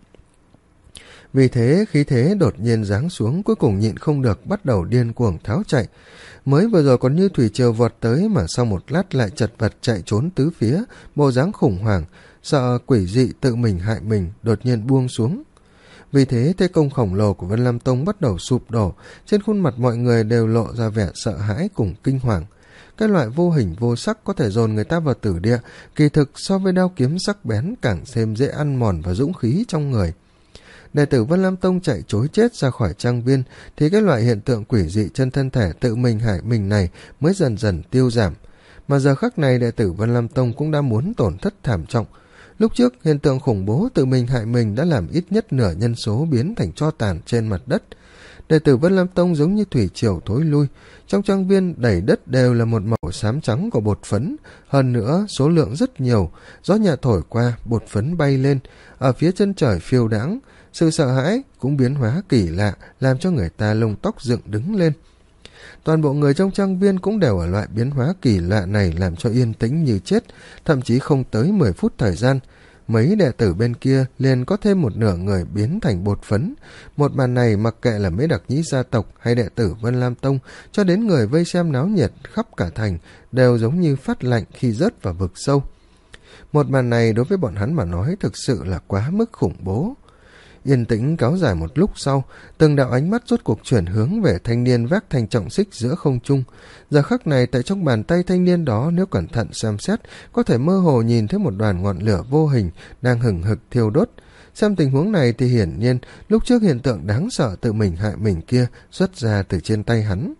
Vì thế khí thế đột nhiên giáng xuống, cuối cùng nhịn không được bắt đầu điên cuồng tháo chạy. Mới vừa rồi còn như thủy triều vọt tới, mà sau một lát lại chật vật chạy trốn tứ phía, bộ dáng khủng hoảng, sợ quỷ dị tự mình hại mình, đột nhiên buông xuống. Vì thế thế công khổng lồ của Vân Lam Tông bắt đầu sụp đổ, trên khuôn mặt mọi người đều lộ ra vẻ sợ hãi cùng kinh hoàng. Cái loại vô hình vô sắc có thể dồn người ta vào tử địa, kỳ thực so với đao kiếm sắc bén càng thêm dễ ăn mòn và dũng khí trong người. Đệ tử Vân Lam Tông chạy trối chết ra khỏi trang viên, thì cái loại hiện tượng quỷ dị trên thân thể tự mình hại mình này mới dần dần tiêu giảm. Mà giờ khắc này đệ tử Vân Lam Tông cũng đã muốn tổn thất thảm trọng. Lúc trước hiện tượng khủng bố tự mình hại mình đã làm ít nhất nửa nhân số biến thành tro tàn trên mặt đất. Đệ tử Vân Lam Tông giống như thủy triều thối lui, trong trang viên đầy đất đều là một màu xám trắng của bột phấn, hơn nữa số lượng rất nhiều, gió nhẹ thổi qua, bột phấn bay lên, ở phía chân trời phiêu đãng, sự sợ hãi cũng biến hóa kỳ lạ, làm cho người ta lông tóc dựng đứng lên. Toàn bộ người trong trang viên cũng đều ở loại biến hóa kỳ lạ này làm cho yên tĩnh như chết, thậm chí không tới mười phút thời gian. mấy đệ tử bên kia liền có thêm một nửa người biến thành bột phấn. Một màn này mặc kệ là mấy đặc nhĩ gia tộc hay đệ tử Vân Lam Tông, cho đến người vây xem náo nhiệt khắp cả thành, đều giống như phát lạnh khi rớt vào vực sâu. Một màn này đối với bọn hắn mà nói thực sự là quá mức khủng bố. Yên tĩnh kéo dài một lúc sau, từng đạo ánh mắt rốt cuộc chuyển hướng về thanh niên vác thanh trọng xích giữa không trung. Giờ khắc này tại trong bàn tay thanh niên đó, nếu cẩn thận xem xét, có thể mơ hồ nhìn thấy một đoàn ngọn lửa vô hình đang hừng hực thiêu đốt. Xem tình huống này thì hiển nhiên lúc trước hiện tượng đáng sợ tự mình hại mình kia xuất ra từ trên tay hắn.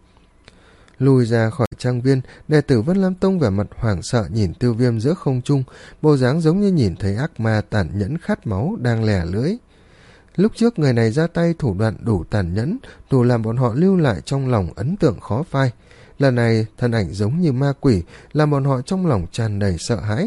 Lùi ra khỏi trang viên, đệ tử Vân Lam Tông vẻ mặt hoảng sợ nhìn Tiêu Viêm giữa không trung, bộ dáng giống như nhìn thấy ác ma tàn nhẫn khát máu đang lè lưỡi. Lúc trước người này ra tay thủ đoạn đủ tàn nhẫn, đủ làm bọn họ lưu lại trong lòng ấn tượng khó phai. Lần này thân ảnh giống như ma quỷ, làm bọn họ trong lòng tràn đầy sợ hãi.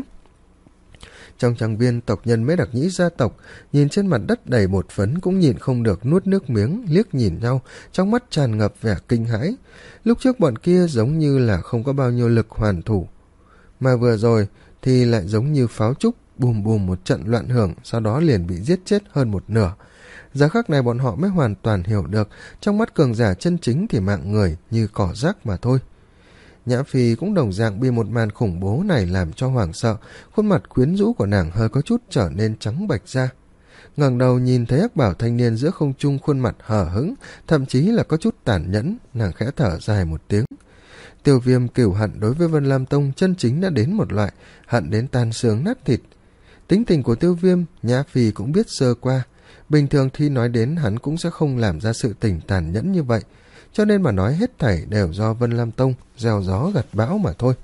Trong trang viên, tộc nhân mấy đặc nhĩ gia tộc nhìn trên mặt đất đầy bột phấn cũng nhìn không được nuốt nước miếng, liếc nhìn nhau, trong mắt tràn ngập vẻ kinh hãi. Lúc trước bọn kia giống như là không có bao nhiêu lực hoàn thủ, mà vừa rồi thì lại giống như pháo trúc, bùm bùm một trận loạn hưởng, sau đó liền bị giết chết hơn một nửa. Giờ khắc này bọn họ mới hoàn toàn hiểu được, trong mắt cường giả chân chính thì mạng người như cỏ rác mà thôi. Nhã Phi cũng đồng dạng bị một màn khủng bố này làm cho hoảng sợ, khuôn mặt quyến rũ của nàng hơi có chút trở nên trắng bệch ra. Ngẩng đầu nhìn thấy hắc bảo thanh niên giữa không trung, khuôn mặt hờ hững, thậm chí là có chút tàn nhẫn, nàng khẽ thở dài một tiếng. Tiêu Viêm cừu hận đối với Vân Lam Tông chân chính đã đến một loại hận đến tan xương nát thịt. Tính tình của Tiêu Viêm, Nhã Phi cũng biết sơ qua. Bình thường khi nói đến hắn cũng sẽ không làm ra sự tình tàn nhẫn như vậy, cho nên mà nói hết thảy đều do Vân Lam Tông gieo gió gặt bão mà thôi.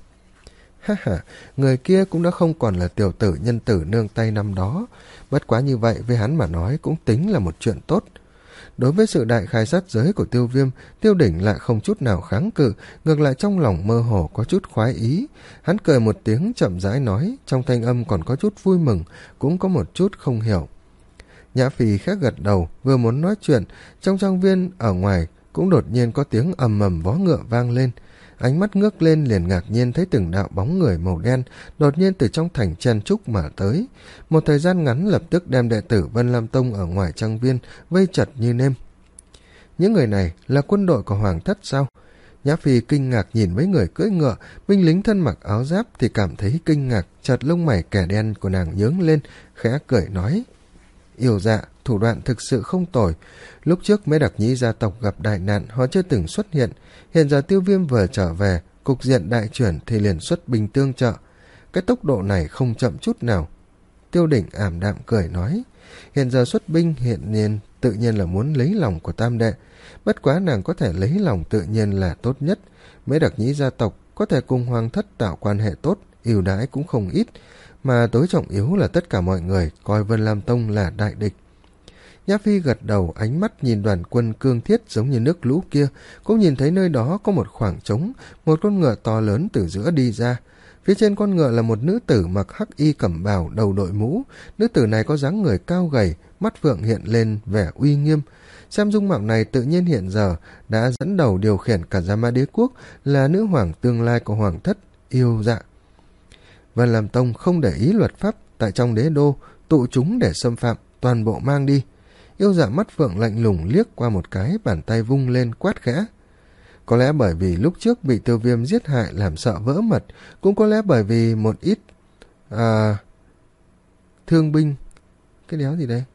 Ha ha, người kia cũng đã không còn là tiểu tử nhân tử nương tay năm đó, bất quá như vậy với hắn mà nói cũng tính là một chuyện tốt. Đối với sự đại khai sát giới của Tiêu Viêm, Tiêu Đỉnh lại không chút nào kháng cự, ngược lại trong lòng mơ hồ có chút khoái ý. Hắn cười một tiếng chậm rãi nói, trong thanh âm còn có chút vui mừng, cũng có một chút không hiểu. Nhã Phi khẽ gật đầu, vừa muốn nói chuyện, trong trang viên ở ngoài cũng đột nhiên có tiếng ầm ầm vó ngựa vang lên. Ánh mắt ngước lên liền ngạc nhiên thấy từng đạo bóng người màu đen đột nhiên từ trong thành chen trúc mà tới. Một thời gian ngắn lập tức đem đệ tử Vân Lam Tông ở ngoài trang viên vây chặt như nêm. Những người này là quân đội của Hoàng Thất sao? Nhã Phi kinh ngạc nhìn mấy người cưỡi ngựa, binh lính thân mặc áo giáp thì cảm thấy kinh ngạc, chợt lông mày kẻ đen của nàng nhướng lên, khẽ cười nói: Yêu Dạ, thủ đoạn thực sự không tồi. Lúc trước mấy đặc nhĩ gia tộc gặp đại nạn, họ chưa từng xuất hiện. Hiện giờ Tiêu Viêm vừa trở về, cục diện đại chuyển thì liền xuất binh tương trợ. Cái tốc độ này không chậm chút nào. Tiêu Đỉnh ảm đạm cười nói: Hiện giờ xuất binh hiện nhiên tự nhiên là muốn lấy lòng của tam đệ. Bất quá nàng có thể lấy lòng tự nhiên là tốt nhất. Mấy đặc nhĩ gia tộc có thể cùng Hoàng Thất tạo quan hệ tốt, ưu đãi cũng không ít. Mà tối trọng yếu là tất cả mọi người coi Vân Lam Tông là đại địch. Nhã Phi gật đầu, ánh mắt nhìn đoàn quân cương thiết giống như nước lũ kia, cũng nhìn thấy nơi đó có một khoảng trống, một con ngựa to lớn từ giữa đi ra. Phía trên con ngựa là một nữ tử mặc hắc y cẩm bào, đầu đội mũ. Nữ tử này có dáng người cao gầy, mắt phượng hiện lên vẻ uy nghiêm. Xem dung mạo này tự nhiên hiện giờ đã dẫn đầu điều khiển cả Gia Ma Đế Quốc, là nữ hoàng tương lai của Hoàng Thất, Yêu Dạ. Vân Lam Tông không để ý luật pháp tại trong đế đô, tụ chúng để xâm phạm, toàn bộ mang đi. Yêu Dạ mắt phượng lạnh lùng liếc qua một cái, bàn tay vung lên quát khẽ. Có lẽ bởi vì lúc trước bị Tiêu Viêm giết hại làm sợ vỡ mật, cũng có lẽ bởi vì một ít à, thương binh. Cái đéo gì đây?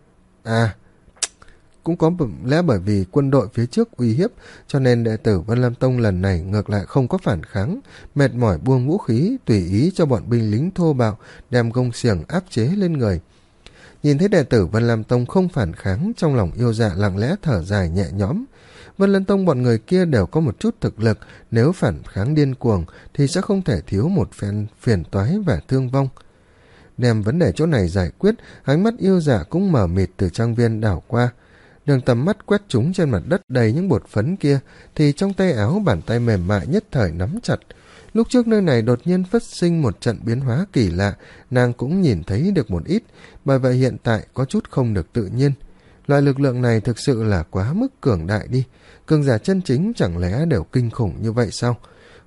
À, cũng có lẽ bởi vì quân đội phía trước uy hiếp, cho nên đệ tử Vân Lam Tông lần này ngược lại không có phản kháng, mệt mỏi buông vũ khí, tùy ý cho bọn binh lính thô bạo đem gông xiềng áp chế lên người. Nhìn thấy đệ tử Vân Lam Tông không phản kháng, trong lòng Yêu Dạ lặng lẽ thở dài nhẹ nhõm. Vân Lam Tông bọn người kia đều có một chút thực lực, nếu phản kháng điên cuồng thì sẽ không thể thiếu một phen phiền toái và thương vong. Đem vấn đề chỗ này giải quyết, ánh mắt Yêu Dạ cũng mở mịt từ trang viên đảo qua. Đường tầm mắt quét chúng trên mặt đất đầy những bột phấn kia, thì trong tay áo bàn tay mềm mại nhất thời nắm chặt. Lúc trước nơi này đột nhiên phát sinh một trận biến hóa kỳ lạ, nàng cũng nhìn thấy được một ít, bởi vậy hiện tại có chút không được tự nhiên. Loại lực lượng này thực sự là quá mức cường đại đi, cường giả chân chính chẳng lẽ đều kinh khủng như vậy sao?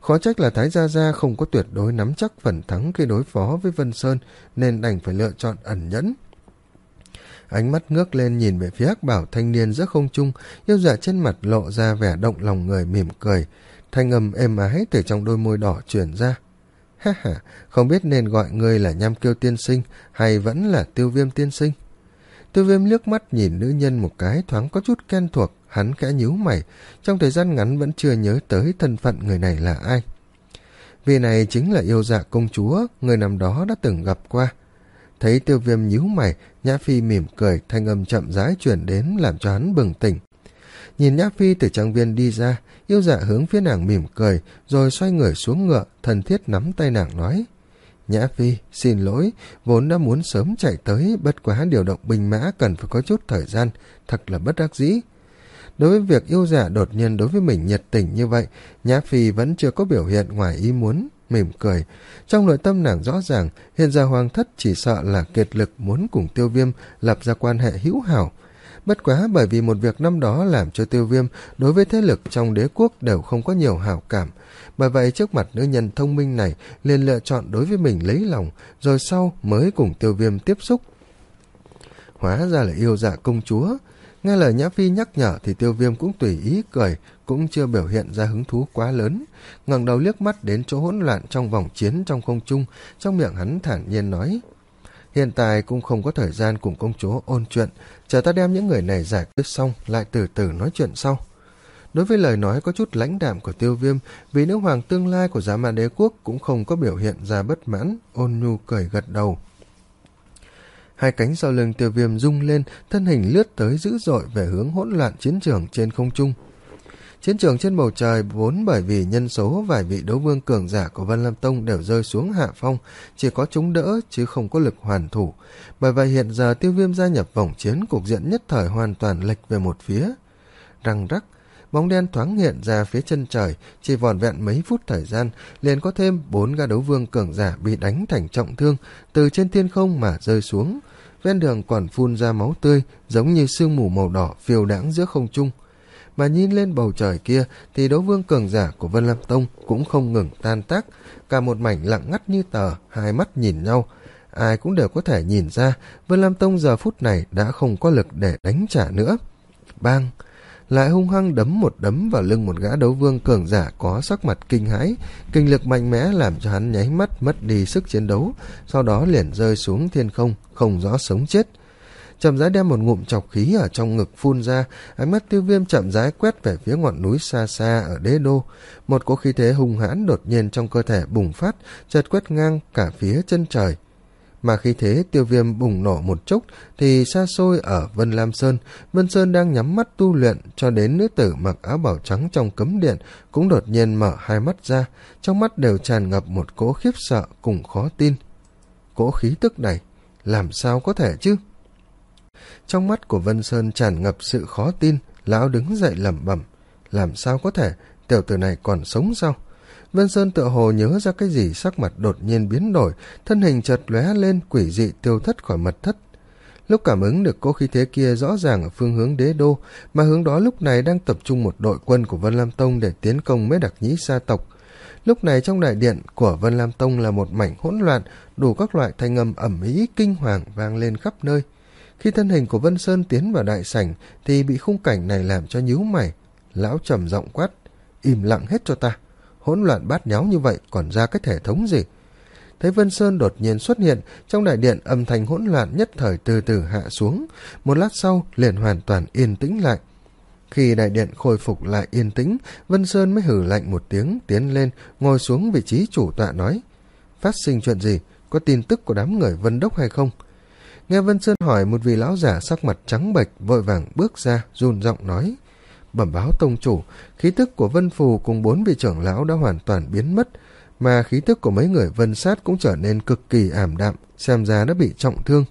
Khó trách là Thái Gia Gia không có tuyệt đối nắm chắc phần thắng khi đối phó với Vân Sơn, nên đành phải lựa chọn ẩn nhẫn. Ánh mắt ngước lên nhìn về phía hắc bảo thanh niên giữa không trung, Yêu Dạ trên mặt lộ ra vẻ động lòng người mỉm cười, thanh âm êm ái từ trong đôi môi đỏ truyền ra. Ha ha, không biết nên gọi ngươi là Nham Kiêu tiên sinh hay vẫn là Tiêu Viêm tiên sinh. Tiêu Viêm liếc mắt nhìn nữ nhân một cái, thoáng có chút quen thuộc, hắn khẽ nhíu mày, trong thời gian ngắn vẫn chưa nhớ tới thân phận người này là ai. Vì này chính là Yêu Dạ công chúa, người năm đó đã từng gặp qua. Thấy Tiêu Viêm nhíu mày, Nhã Phi mỉm cười, thanh âm chậm rãi truyền đến làm cho hắn bừng tỉnh. Nhìn Nhã Phi từ trang viên đi ra, Yêu Dạ hướng phía nàng mỉm cười, rồi xoay người xuống ngựa, thân thiết nắm tay nàng nói: Nhã Phi, xin lỗi, vốn đã muốn sớm chạy tới, bất quá điều động binh mã cần phải có chút thời gian, thật là bất đắc dĩ. Đối với việc Yêu Dạ đột nhiên đối với mình nhiệt tình như vậy, Nhã Phi vẫn chưa có biểu hiện ngoài ý muốn, mỉm cười. Trong nội tâm nàng rõ ràng, hiện giờ hoàng thất chỉ sợ là kiệt lực muốn cùng Tiêu Viêm lập ra quan hệ hữu hảo. Bất quá bởi vì một việc năm đó làm cho Tiêu Viêm đối với thế lực trong đế quốc đều không có nhiều hảo cảm. Bởi vậy trước mặt nữ nhân thông minh này liền lựa chọn đối với mình lấy lòng, rồi sau mới cùng Tiêu Viêm tiếp xúc. Hóa ra là Yêu Dạ công chúa. Nghe lời Nhã Phi nhắc nhở thì Tiêu Viêm cũng tùy ý cười, cũng chưa biểu hiện ra hứng thú quá lớn. Ngẩng đầu liếc mắt đến chỗ hỗn loạn trong vòng chiến trong không trung, trong miệng hắn thản nhiên nói: Hiện tại cũng không có thời gian cùng công chúa ôn chuyện, chờ ta đem những người này giải quyết xong lại từ từ nói chuyện sau. Đối với lời nói có chút lãnh đạm của Tiêu Viêm, vị nữ hoàng tương lai của Dạ Ma Đế quốc cũng không có biểu hiện ra bất mãn, ôn nhu cười gật đầu. Hai cánh sau lưng Tiêu Viêm rung lên, thân hình lướt tới dữ dội về hướng hỗn loạn chiến trường trên không trung. Chiến trường trên bầu trời vốn bởi vì nhân số vài vị đấu vương cường giả của Vân Lam Tông đều rơi xuống hạ phong, chỉ có chúng đỡ chứ không có lực hoàn thủ. Bởi vậy hiện giờ Tiêu Viêm gia nhập vòng chiến, cục diện nhất thời hoàn toàn lệch về một phía. Răng rắc, bóng đen thoáng hiện ra phía chân trời, chỉ vỏn vẹn mấy phút thời gian, liền có thêm bốn gã đấu vương cường giả bị đánh thành trọng thương, từ trên thiên không mà rơi xuống. Ven đường còn phun ra máu tươi, giống như sương mù màu đỏ phiêu đãng giữa không trung. Mà nhìn lên bầu trời kia thì đấu vương cường giả của Vân Lam Tông cũng không ngừng tan tác, cả một mảnh lặng ngắt như tờ, hai mắt nhìn nhau. Ai cũng đều có thể nhìn ra Vân Lam Tông giờ phút này đã không có lực để đánh trả nữa. Bang! Lại hung hăng đấm một đấm vào lưng một gã đấu vương cường giả có sắc mặt kinh hãi, kinh lực mạnh mẽ làm cho hắn nháy mắt mất đi sức chiến đấu, sau đó liền rơi xuống thiên không, không rõ sống chết. Chậm rãi đem một ngụm chọc khí ở trong ngực phun ra, ánh mắt Tiêu Viêm chậm rãi quét về phía ngọn núi xa xa ở đế đô. Một cỗ khí thế hung hãn đột nhiên trong cơ thể bùng phát, chợt quét ngang cả phía chân trời. Mà khi thế Tiêu Viêm bùng nổ một chốc thì xa xôi ở Vân Lam Sơn, Vân Sơn đang nhắm mắt tu luyện, cho đến nữ tử mặc áo bào trắng trong cấm điện cũng đột nhiên mở hai mắt ra, trong mắt đều tràn ngập một cỗ khiếp sợ cùng khó tin. Cỗ khí tức này, làm sao có thể chứ? Trong mắt của Vân Sơn tràn ngập sự khó tin, lão đứng dậy lẩm bẩm, làm sao có thể, tiểu tử này còn sống sao? Vân Sơn tựa hồ nhớ ra cái gì, sắc mặt đột nhiên biến đổi, thân hình chợt lóe lên, quỷ dị tiêu thất khỏi mật thất. Lúc cảm ứng được cỗ khí thế kia rõ ràng ở phương hướng đế đô, mà hướng đó lúc này đang tập trung một đội quân của Vân Lam Tông để tiến công Mễ Đặc Nhĩ Sa tộc. Lúc này trong đại điện của Vân Lam Tông là một mảnh hỗn loạn, đủ các loại thanh âm ầm ĩ kinh hoàng vang lên khắp nơi. Khi thân hình của Vân Sơn tiến vào đại sảnh thì bị khung cảnh này làm cho nhíu mày. Lão trầm giọng quát, im lặng hết cho ta, hỗn loạn bát nháo như vậy còn ra cái thể thống gì? Thấy Vân Sơn đột nhiên xuất hiện, trong đại điện âm thanh hỗn loạn nhất thời từ từ hạ xuống, một lát sau liền hoàn toàn yên tĩnh lại. Khi đại điện khôi phục lại yên tĩnh, Vân Sơn mới hử lạnh một tiếng, tiến lên, ngồi xuống vị trí chủ tọa nói, phát sinh chuyện gì, có tin tức của đám người Vân Đốc hay không? Nghe Vân Sơn hỏi, một vị lão giả sắc mặt trắng bệch vội vàng bước ra, run giọng nói, bẩm báo tông chủ, khí tức của Vân Phù cùng bốn vị trưởng lão đã hoàn toàn biến mất, mà khí tức của mấy người Vân Sát cũng trở nên cực kỳ ảm đạm, xem ra đã bị trọng thương.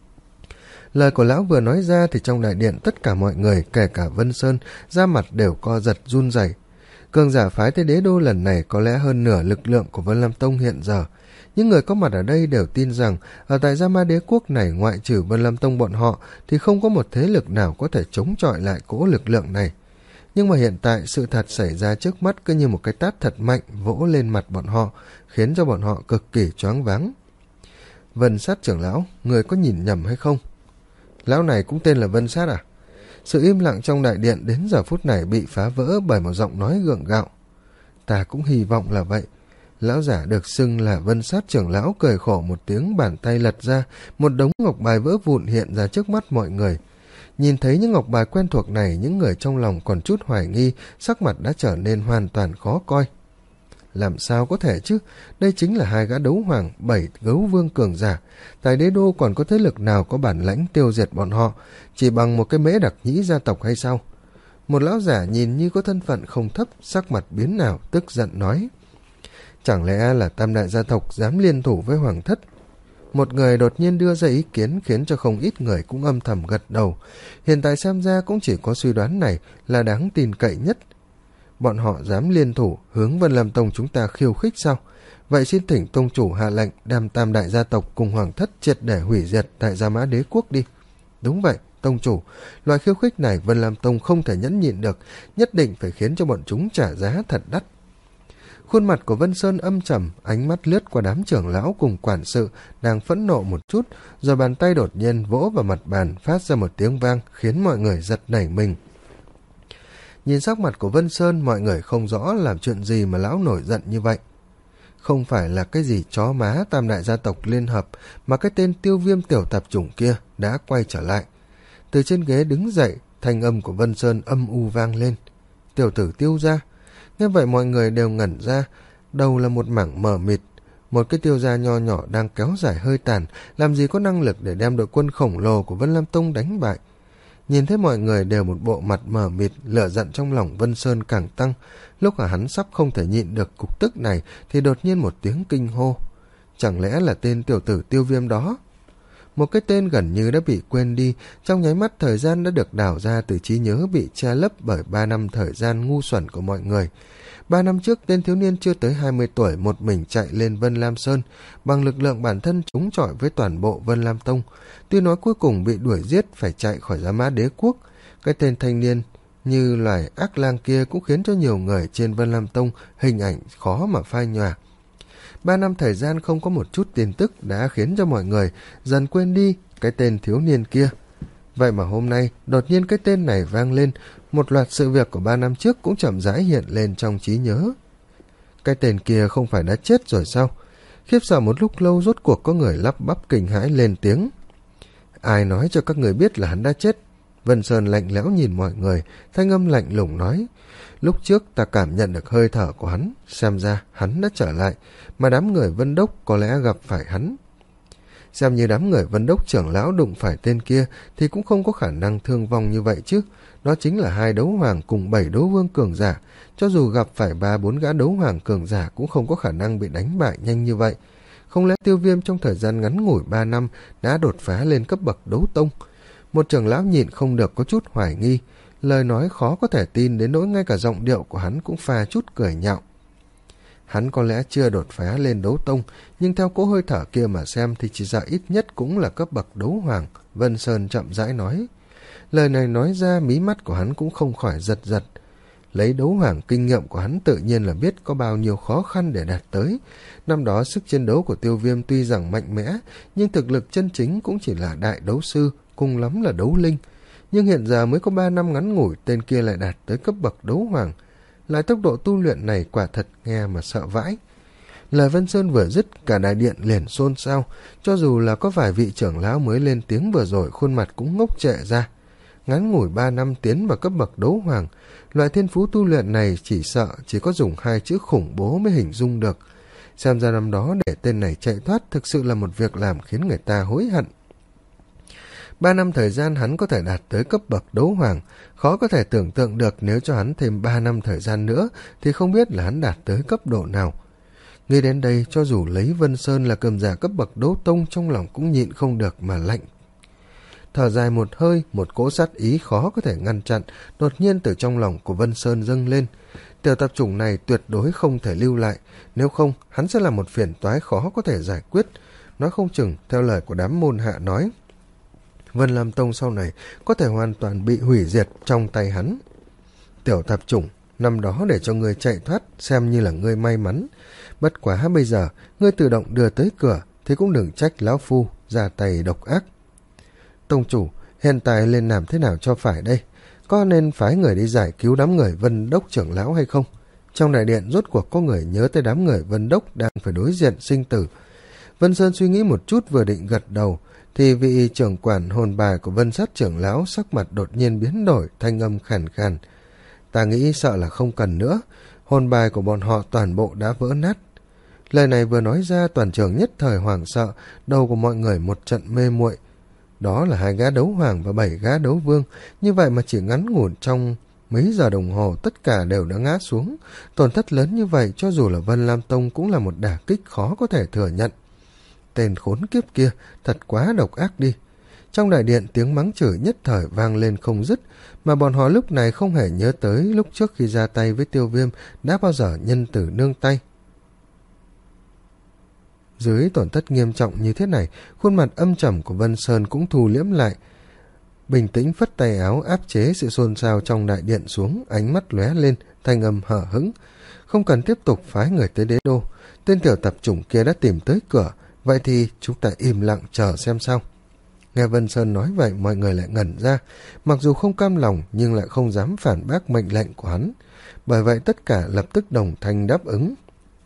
Lời của lão vừa nói ra thì trong đại điện tất cả mọi người, kể cả Vân Sơn, da mặt đều co giật run rẩy. Cường giả phái tới đế đô lần này có lẽ hơn nửa lực lượng của Vân Lam Tông hiện giờ. Những người có mặt ở đây đều tin rằng ở tại Dạ Ma Đế quốc này, ngoại trừ Vân Lam Tông bọn họ thì không có một thế lực nào có thể chống chọi lại cỗ lực lượng này. Nhưng mà hiện tại sự thật xảy ra trước mắt cứ như một cái tát thật mạnh vỗ lên mặt bọn họ, khiến cho bọn họ cực kỳ choáng váng. Vân Sát trưởng lão, người có nhìn nhầm hay không? Lão này cũng tên là Vân Sát à? Sự im lặng trong đại điện đến giờ phút này bị phá vỡ bởi một giọng nói gượng gạo. Ta cũng hy vọng là vậy. Lão giả được xưng là Vân Sát trưởng lão cười khổ một tiếng, bàn tay lật ra, một đống ngọc bài vỡ vụn hiện ra trước mắt mọi người. Nhìn thấy những ngọc bài quen thuộc này, những người trong lòng còn chút hoài nghi, sắc mặt đã trở nên hoàn toàn khó coi. Làm sao có thể chứ? Đây chính là hai gã đấu hoàng, bảy gấu vương cường giả. Tại đế đô còn có thế lực nào có bản lãnh tiêu diệt bọn họ, chỉ bằng một cái mễ đặc nhĩ gia tộc hay sao? Một lão giả nhìn như có thân phận không thấp, sắc mặt biến nào, tức giận nói. Chẳng lẽ là tam đại gia tộc dám liên thủ với hoàng thất? Một người đột nhiên đưa ra ý kiến khiến cho không ít người cũng âm thầm gật đầu. Hiện tại xem ra cũng chỉ có suy đoán này là đáng tin cậy nhất. Bọn họ dám liên thủ hướng Vân Lam Tông chúng ta khiêu khích sao? Vậy xin thỉnh tông chủ hạ lệnh đem tam đại gia tộc cùng hoàng thất triệt để hủy diệt tại Gia Mã Đế Quốc đi. Đúng vậy, tông chủ, loại khiêu khích này Vân Lam Tông không thể nhẫn nhịn được, nhất định phải khiến cho bọn chúng trả giá thật đắt. Khuôn mặt của Vân Sơn âm trầm, ánh mắt lướt qua đám trưởng lão cùng quản sự đang phẫn nộ một chút, rồi bàn tay đột nhiên vỗ vào mặt bàn, phát ra một tiếng vang khiến mọi người giật nảy mình. Nhìn sắc mặt của Vân Sơn, mọi người không rõ làm chuyện gì mà lão nổi giận như vậy. Không phải là cái gì chó má tam đại gia tộc liên hợp, mà cái tên Tiêu Viêm tiểu tạp chủng kia đã quay trở lại. Từ trên ghế đứng dậy, thanh âm của Vân Sơn âm u vang lên. Tiểu tử Tiêu gia. Nghe vậy mọi người đều ngẩn ra, đầu là một mảng mờ mịt. Một cái Tiêu gia nho nhỏ đang kéo dài hơi tàn, làm gì có năng lực để đem đội quân khổng lồ của Vân Lam Tông đánh bại. Nhìn thấy mọi người đều một bộ mặt mờ mịt, lửa giận trong lòng Vân Sơn càng tăng. Lúc mà hắn sắp không thể nhịn được cục tức này thì đột nhiên một tiếng kinh hô. Chẳng lẽ là tên tiểu tử Tiêu Viêm đó? Một cái tên gần như đã bị quên đi, trong nháy mắt thời gian đã được đào ra từ trí nhớ bị che lấp bởi ba năm thời gian ngu xuẩn của mọi người. Ba năm trước, tên thiếu niên chưa tới hai mươi tuổi một mình chạy lên Vân Lam Sơn, bằng lực lượng bản thân chống chọi với toàn bộ Vân Lam Tông. Tuy nói cuối cùng bị đuổi giết phải chạy khỏi Gia Mã Đế Quốc, cái tên thanh niên như loài ác lang kia cũng khiến cho nhiều người trên Vân Lam Tông hình ảnh khó mà phai nhòa. Ba năm thời gian không có một chút tin tức đã khiến cho mọi người dần quên đi cái tên thiếu niên kia. Vậy mà hôm nay, đột nhiên cái tên này vang lên, một loạt sự việc của ba năm trước cũng chậm rãi hiện lên trong trí nhớ. Cái tên kia không phải đã chết rồi sao? Khiếp sợ một lúc lâu rốt cuộc có người lắp bắp kinh hãi lên tiếng. Ai nói cho các người biết là hắn đã chết? Vân Sơn lạnh lẽo nhìn mọi người, thanh âm lạnh lùng nói. Lúc trước ta cảm nhận được hơi thở của hắn, xem ra hắn đã trở lại, mà đám người Vân Đốc có lẽ gặp phải hắn. Xem như đám người Vân Đốc trưởng lão đụng phải tên kia thì cũng không có khả năng thương vong như vậy chứ. Đó chính là hai đấu hoàng cùng bảy đấu vương cường giả, cho dù gặp phải ba bốn gã đấu hoàng cường giả cũng không có khả năng bị đánh bại nhanh như vậy. Không lẽ Tiêu Viêm trong thời gian ngắn ngủi ba năm đã đột phá lên cấp bậc đấu tông? Một trưởng lão nhịn không được có chút hoài nghi, lời nói khó có thể tin đến nỗi ngay cả giọng điệu của hắn cũng pha chút cười nhạo. Hắn có lẽ chưa đột phá lên đấu tông, nhưng theo cỗ hơi thở kia mà xem thì chỉ sợ ít nhất cũng là cấp bậc đấu hoàng, Vân Sơn chậm rãi nói. Lời này nói ra mí mắt của hắn cũng không khỏi giật giật. Lấy đấu hoàng kinh nghiệm của hắn tự nhiên là biết có bao nhiêu khó khăn để đạt tới. Năm đó sức chiến đấu của Tiêu Viêm tuy rằng mạnh mẽ, nhưng thực lực chân chính cũng chỉ là đại đấu sư, cùng lắm là đấu linh. Nhưng hiện giờ mới có ba năm ngắn ngủi, tên kia lại đạt tới cấp bậc đấu hoàng. Lại tốc độ tu luyện này quả thật nghe mà sợ vãi. Lời Vân Sơn vừa dứt, cả đại điện liền xôn xao. Cho dù là có vài vị trưởng lão mới lên tiếng vừa rồi, khuôn mặt cũng ngốc trệ ra. Ngắn ngủi ba năm tiến vào cấp bậc đấu hoàng, loại thiên phú tu luyện này chỉ sợ chỉ có dùng hai chữ khủng bố mới hình dung được. Xem ra năm đó để tên này chạy thoát thực sự là một việc làm khiến người ta hối hận. Ba năm thời gian hắn có thể đạt tới cấp bậc đấu hoàng, khó có thể tưởng tượng được nếu cho hắn thêm ba năm thời gian nữa thì không biết là hắn đạt tới cấp độ nào. Nghĩ đến đây, cho dù lấy Vân Sơn là cường giả cấp bậc đấu tông, trong lòng cũng nhịn không được mà lạnh. Thở dài một hơi, một cỗ sát ý khó có thể ngăn chặn đột nhiên từ trong lòng của Vân Sơn dâng lên. Tiểu tạp chủng này tuyệt đối không thể lưu lại, nếu không hắn sẽ là một phiền toái khó có thể giải quyết. Nói không chừng, theo lời của đám môn hạ nói, Vân Lam Tông sau này có thể hoàn toàn bị hủy diệt trong tay hắn. Tiểu tạp chủng, năm đó để cho ngươi chạy thoát xem như là ngươi may mắn. Bất quá bây giờ, ngươi tự động đưa tới cửa thì cũng đừng trách lão phu ra tay độc ác. Tông chủ, hiện tại lên làm thế nào cho phải đây? Có nên phái người đi giải cứu đám người Vân Đốc trưởng lão hay không? Trong đại điện rốt cuộc có người nhớ tới đám người Vân Đốc đang phải đối diện sinh tử. Vân Sơn suy nghĩ một chút vừa định gật đầu, thì vị trưởng quản hồn bài của Vân Sát trưởng lão sắc mặt đột nhiên biến đổi, thanh âm khàn khàn. Ta nghĩ sợ là không cần nữa, hồn bài của bọn họ toàn bộ đã vỡ nát. Lời này vừa nói ra, toàn trường nhất thời hoảng sợ, đầu của mọi người một trận mê muội. Đó là hai gã đấu hoàng và bảy gã đấu vương, như vậy mà chỉ ngắn ngủn trong mấy giờ đồng hồ tất cả đều đã ngã xuống. Tổn thất lớn như vậy cho dù là Vân Lam Tông cũng là một đả kích khó có thể thừa nhận. Tên khốn kiếp kia thật quá độc ác đi. Trong đại điện tiếng mắng chửi nhất thời vang lên không dứt, mà bọn họ lúc này không hề nhớ tới lúc trước khi ra tay với Tiêu Viêm đã bao giờ nhân tử nương tay. Dưới tổn thất nghiêm trọng như thế này, khuôn mặt âm trầm của Vân Sơn cũng thu liễm lại, bình tĩnh phất tay áo áp chế sự xôn xao trong đại điện xuống, ánh mắt lóe lên, thanh âm hờ hững. Không cần tiếp tục phái người tới đế đô, tên tiểu tạp chủng kia đã tìm tới cửa, vậy thì chúng ta im lặng chờ xem sao. Nghe Vân Sơn nói vậy, mọi người lại ngẩn ra, mặc dù không cam lòng nhưng lại không dám phản bác mệnh lệnh của hắn. Bởi vậy tất cả lập tức đồng thanh đáp ứng.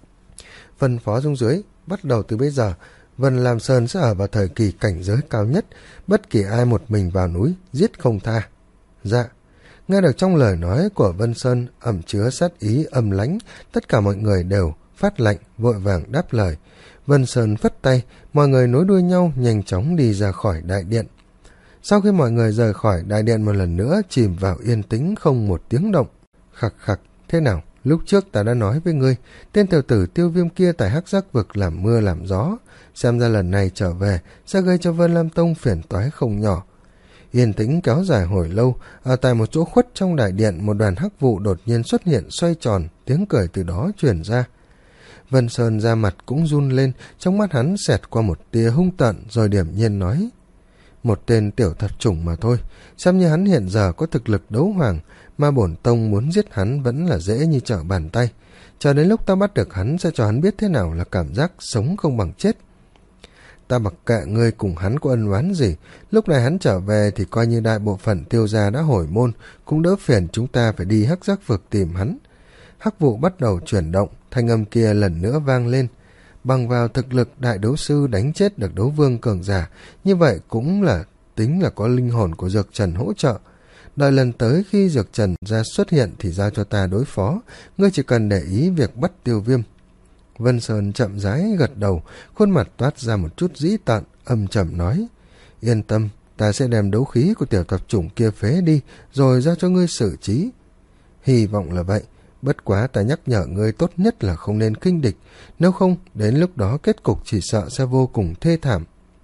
Phân phó xuống dưới, bắt đầu từ bây giờ, Vân Lam Sơn sẽ ở vào thời kỳ cảnh giới cao nhất, bất kỳ ai một mình vào núi, giết không tha. Dạ. Nghe được trong lời nói của Vân Sơn ẩn chứa sát ý âm lãnh, tất cả mọi người đều phát lệnh, vội vàng đáp lời. Vân Sơn phất tay, mọi người nối đuôi nhau nhanh chóng đi ra khỏi đại điện. Sau khi mọi người rời khỏi đại điện một lần nữa, chìm vào yên tĩnh không một tiếng động. Khặc khặc, thế nào? Lúc trước ta đã nói với ngươi, tên tiểu tử Tiêu Viêm kia tại Hắc Giác Vực làm mưa làm gió, xem ra lần này trở về sẽ gây cho Vân Lam Tông phiền toái không nhỏ. Yên tĩnh kéo dài hồi lâu, ở tại một chỗ khuất trong đại điện, một đoàn hắc vụ đột nhiên xuất hiện xoay tròn, tiếng cười từ đó truyền ra. Vân Sơn da mặt cũng run lên, trong mắt hắn xẹt qua một tia hung tợn rồi điềm nhiên nói: một tên tiểu thập chủng mà thôi, xem như hắn hiện giờ có thực lực đấu hoàng, mà bổn tông muốn giết hắn vẫn là dễ như trở bàn tay. Chờ đến lúc ta bắt được hắn sẽ cho hắn biết thế nào là cảm giác sống không bằng chết. Ta mặc kệ ngươi cùng hắn có ân oán gì, lúc này hắn trở về thì coi như đại bộ phận Tiêu gia đã hồi môn, cũng đỡ phiền chúng ta phải đi Hắc Giác Vực tìm hắn. Hắc vụ bắt đầu chuyển động, thanh âm kia lần nữa vang lên. Bằng vào thực lực đại đấu sư đánh chết được đấu vương cường giả, như vậy cũng là tính là có linh hồn của Dược Trần hỗ trợ. Đợi lần tới khi Dược Trần ra xuất hiện thì giao cho ta đối phó, ngươi chỉ cần để ý việc bắt Tiêu Viêm. Vân Sơn chậm rãi gật đầu, khuôn mặt toát ra một chút dĩ tợn, âm trầm nói: yên tâm, ta sẽ đem đấu khí của tiểu tạp chủng kia phế đi, rồi giao cho ngươi xử trí. Hy vọng là vậy, bất quá ta nhắc nhở ngươi tốt nhất là không nên khinh địch, nếu không đến lúc đó kết cục chỉ sợ sẽ vô cùng thê thảm.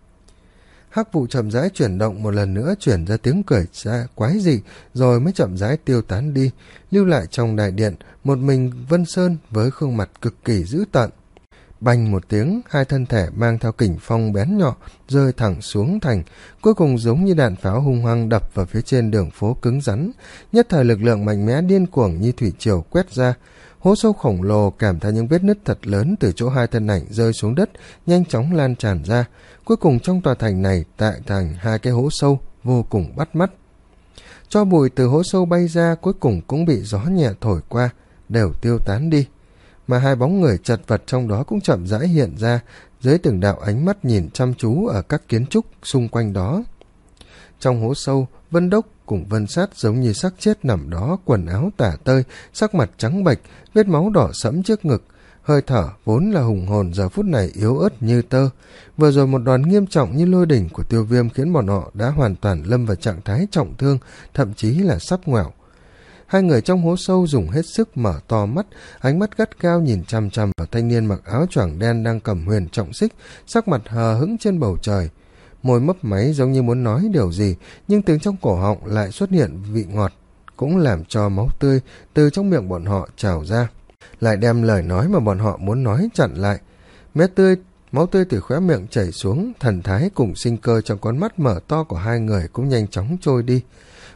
Hắc vụ chậm rãi chuyển động một lần nữa, chuyển ra tiếng cười ra quái dị, rồi mới chậm rãi tiêu tán đi, lưu lại trong đại điện một mình Vân Sơn với khuôn mặt cực kỳ dữ tợn. Bành một tiếng, hai thân thể mang theo kình phong bén nhọn rơi thẳng xuống thành, cuối cùng giống như đạn pháo hung hăng đập vào phía trên đường phố cứng rắn. Nhất thời lực lượng mạnh mẽ điên cuồng như thủy triều quét ra, hố sâu khổng lồ kèm theo những vết nứt thật lớn từ chỗ hai thân ảnh rơi xuống đất nhanh chóng lan tràn ra. Cuối cùng trong tòa thành này tại thành hai cái hố sâu vô cùng bắt mắt. Cho bụi từ hố sâu bay ra cuối cùng cũng bị gió nhẹ thổi qua, đều tiêu tán đi. Mà hai bóng người chật vật trong đó cũng chậm rãi hiện ra, dưới từng đạo ánh mắt nhìn chăm chú ở các kiến trúc xung quanh đó. Trong hố sâu, Vân Đốc cùng Vân Sát giống như xác chết nằm đó, quần áo tả tơi, sắc mặt trắng bệch, vết máu đỏ sẫm trước ngực. Hơi thở vốn là hùng hồn giờ phút này yếu ớt như tơ. Vừa rồi một đòn nghiêm trọng như lôi đỉnh của Tiêu Viêm khiến bọn họ đã hoàn toàn lâm vào trạng thái trọng thương, thậm chí là sắp ngoẻo. Hai người trong hố sâu dùng hết sức mở to mắt, ánh mắt gắt gao nhìn chằm chằm vào thanh niên mặc áo choàng đen đang cầm huyền trọng xích, sắc mặt hờ hững trên bầu trời. Môi mấp máy giống như muốn nói điều gì, nhưng từ trong cổ họng lại xuất hiện vị ngọt, cũng làm cho máu tươi từ trong miệng bọn họ trào ra, lại đem lời nói mà bọn họ muốn nói chặn lại. Mét tươi, máu tươi từ khóe miệng chảy xuống, thần thái cùng sinh cơ trong con mắt mở to của hai người cũng nhanh chóng trôi đi.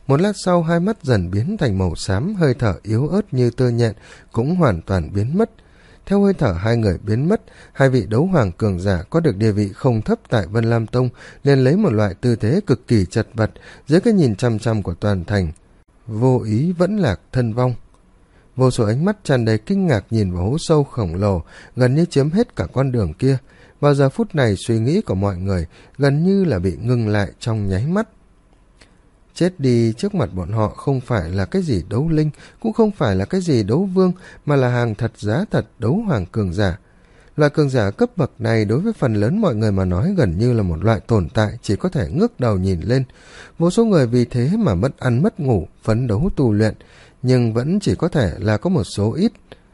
Một lát sau hai mắt dần biến thành màu xám, hơi thở yếu ớt như tơ nhện cũng hoàn toàn biến mất. Theo hơi thở hai người biến mất, hai vị đấu hoàng cường giả có được địa vị không thấp tại Vân Lam Tông nên lấy một loại tư thế cực kỳ chật vật dưới cái nhìn chăm chăm của toàn thành, vô ý vẫn lạc thân vong. Vô số ánh mắt tràn đầy kinh ngạc nhìn vào hố sâu khổng lồ gần như chiếm hết cả con đường kia. Vào giờ phút này suy nghĩ của mọi người gần như là bị ngừng lại trong nháy mắt. Chết đi trước mặt bọn họ không phải là cái gì đấu linh, cũng không phải là cái gì đấu vương, mà là hàng thật giá thật đấu hoàng cường giả. Loại cường giả cấp bậc này đối với phần lớn mọi người mà nói gần như là một loại tồn tại chỉ có thể ngước đầu nhìn lên. Vô số người vì thế mà mất ăn mất ngủ, phấn đấu tu luyện, nhưng vẫn chỉ có thể là có một số ít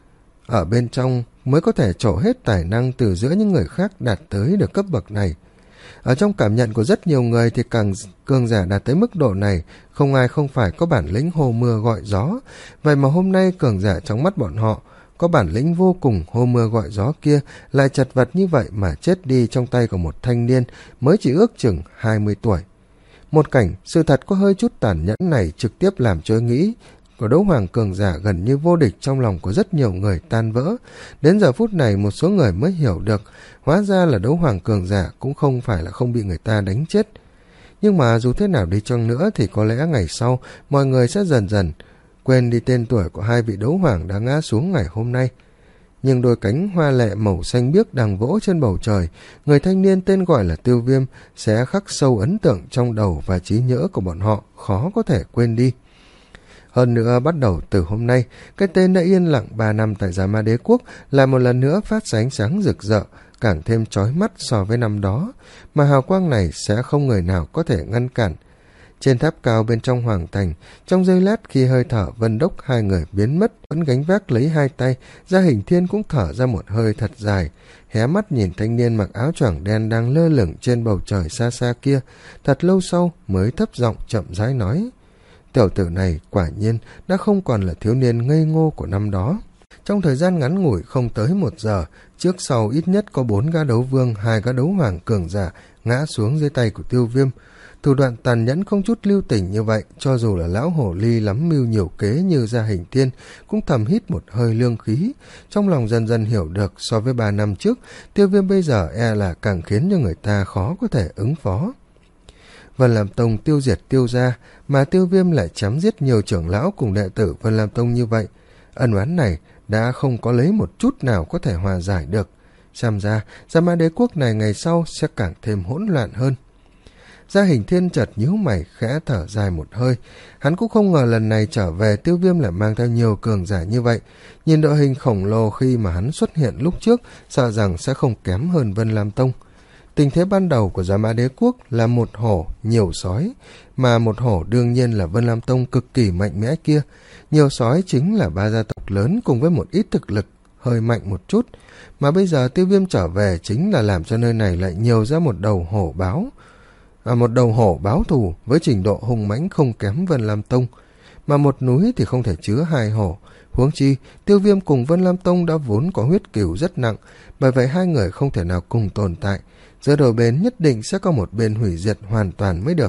ở bên trong mới có thể trổ hết tài năng từ giữa những người khác đạt tới được cấp bậc này. Ở trong cảm nhận của rất nhiều người thì càng cường giả đạt tới mức độ này, không ai không phải có bản lĩnh hô mưa gọi gió. Vậy mà hôm nay cường giả trong mắt bọn họ có bản lĩnh vô cùng hô mưa gọi gió kia lại chật vật như vậy mà chết đi trong tay của một thanh niên mới chỉ ước chừng hai mươi tuổi. Một cảnh sự thật có hơi chút tàn nhẫn này trực tiếp làm cho ý nghĩ của đấu hoàng cường giả gần như vô địch trong lòng của rất nhiều người tan vỡ. Đến giờ phút này một số người mới hiểu được, hóa ra là đấu hoàng cường giả cũng không phải là không bị người ta đánh chết. Nhưng mà dù thế nào đi chăng nữa thì có lẽ ngày sau mọi người sẽ dần dần quên đi tên tuổi của hai vị đấu hoàng đã ngã xuống ngày hôm nay. Nhưng đôi cánh hoa lệ màu xanh biếc đang vỗ trên bầu trời, người thanh niên tên gọi là Tiêu Viêm sẽ khắc sâu ấn tượng trong đầu và trí nhớ của bọn họ, khó có thể quên đi. Hơn nữa, bắt đầu từ hôm nay, cái tên đã yên lặng ba năm tại Giả Ma Đế Quốc lại một lần nữa phát ra ánh sáng rực rỡ, càng thêm chói mắt so với năm đó, mà hào quang này sẽ không người nào có thể ngăn cản. Trên tháp cao bên trong hoàng thành, trong giây lát khi hơi thở Vân Đốc hai người biến mất, vẫn gánh vác lấy hai tay, Gia Hình Thiên cũng thở ra một hơi thật dài, hé mắt nhìn thanh niên mặc áo choàng đen đang lơ lửng trên bầu trời xa xa kia, thật lâu sau mới thấp giọng chậm rãi nói: tiểu tử này quả nhiên đã không còn là thiếu niên ngây ngô của năm đó. Trong thời gian ngắn ngủi không tới một giờ, trước sau ít nhất có bốn gã đấu vương, hai gã đấu hoàng cường giả ngã xuống dưới tay của Tiêu Viêm. Thủ đoạn tàn nhẫn không chút lưu tình như vậy, cho dù là lão hổ ly lắm mưu nhiều kế như Gia Hình Thiên cũng thầm hít một hơi lương khí, trong lòng dần dần hiểu được so với ba năm trước, Tiêu Viêm bây giờ e là càng khiến cho người ta khó có thể ứng phó. Vân Lam Tông tiêu diệt Tiêu gia, mà Tiêu Viêm lại chém giết nhiều trưởng lão cùng đệ tử Vân Lam Tông như vậy, ân oán này đã không có lấy một chút nào có thể hòa giải được. Xem ra Giả Ma Đế Quốc này ngày sau sẽ càng thêm hỗn loạn hơn. Gia Hình Thiên chợt nhíu mày khẽ thở dài một hơi, hắn cũng không ngờ lần này trở về Tiêu Viêm lại mang theo nhiều cường giả như vậy. Nhìn đội hình khổng lồ khi mà hắn xuất hiện lúc trước, sợ rằng sẽ không kém hơn Vân Lam Tông. Tình thế ban đầu của Giả Ma Đế Quốc là một hổ, nhiều sói, mà một hổ đương nhiên là Vân Lam Tông cực kỳ mạnh mẽ kia. Nhiều sói chính là ba gia tộc lớn cùng với một ít thực lực hơi mạnh một chút, mà bây giờ Tiêu Viêm trở về chính là làm cho nơi này lại nhiều ra một đầu hổ báo, à, một đầu hổ báo thù với trình độ hung mãnh không kém Vân Lam Tông, mà một núi thì không thể chứa hai hổ. Huống chi Tiêu Viêm cùng Vân Lam Tông đã vốn có huyết cừu rất nặng, bởi vậy hai người không thể nào cùng tồn tại, giữa đôi bên nhất định sẽ có một bên hủy diệt hoàn toàn mới được.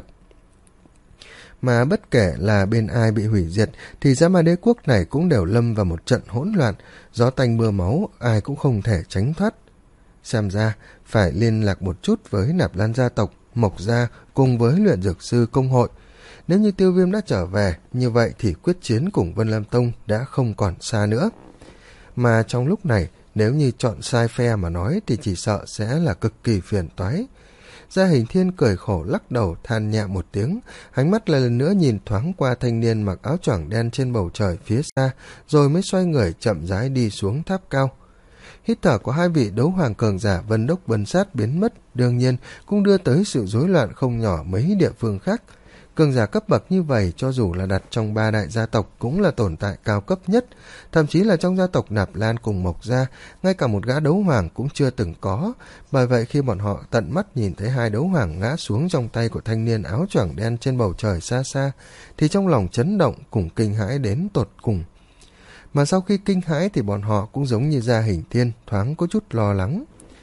Mà bất kể là bên ai bị hủy diệt thì Giả Ma Đế Quốc này cũng đều lâm vào một trận hỗn loạn, gió tanh mưa máu, ai cũng không thể tránh thoát. Xem ra phải liên lạc một chút với Nạp Lan gia tộc, Mộc gia cùng với luyện dược sư công hội. Nếu như Tiêu Viêm đã trở về, như vậy thì quyết chiến cùng Vân Lam Tông đã không còn xa nữa. Mà trong lúc này, nếu như chọn sai phe mà nói thì chỉ sợ sẽ là cực kỳ phiền toái. Gia Hình Thiên cười khổ lắc đầu than nhẹ một tiếng, ánh mắt lại lần nữa nhìn thoáng qua thanh niên mặc áo choàng đen trên bầu trời phía xa, rồi mới xoay người chậm rãi đi xuống tháp cao. Hít thở của hai vị đấu hoàng cường giả Vân Đốc Vân Sát biến mất, đương nhiên cũng đưa tới sự rối loạn không nhỏ mấy địa phương khác. Cường giả cấp bậc như vậy cho dù là đặt trong ba đại gia tộc cũng là tồn tại cao cấp nhất, thậm chí là trong gia tộc Nạp Lan cùng Mộc gia, ngay cả một gã đấu hoàng cũng chưa từng có. Bởi vậy khi bọn họ tận mắt nhìn thấy hai đấu hoàng ngã xuống trong tay của thanh niên áo choàng đen trên bầu trời xa xa, thì trong lòng chấn động cùng kinh hãi đến tột cùng. Mà sau khi kinh hãi thì bọn họ cũng giống như Gia Hình Thiên, thoáng có chút lo lắng.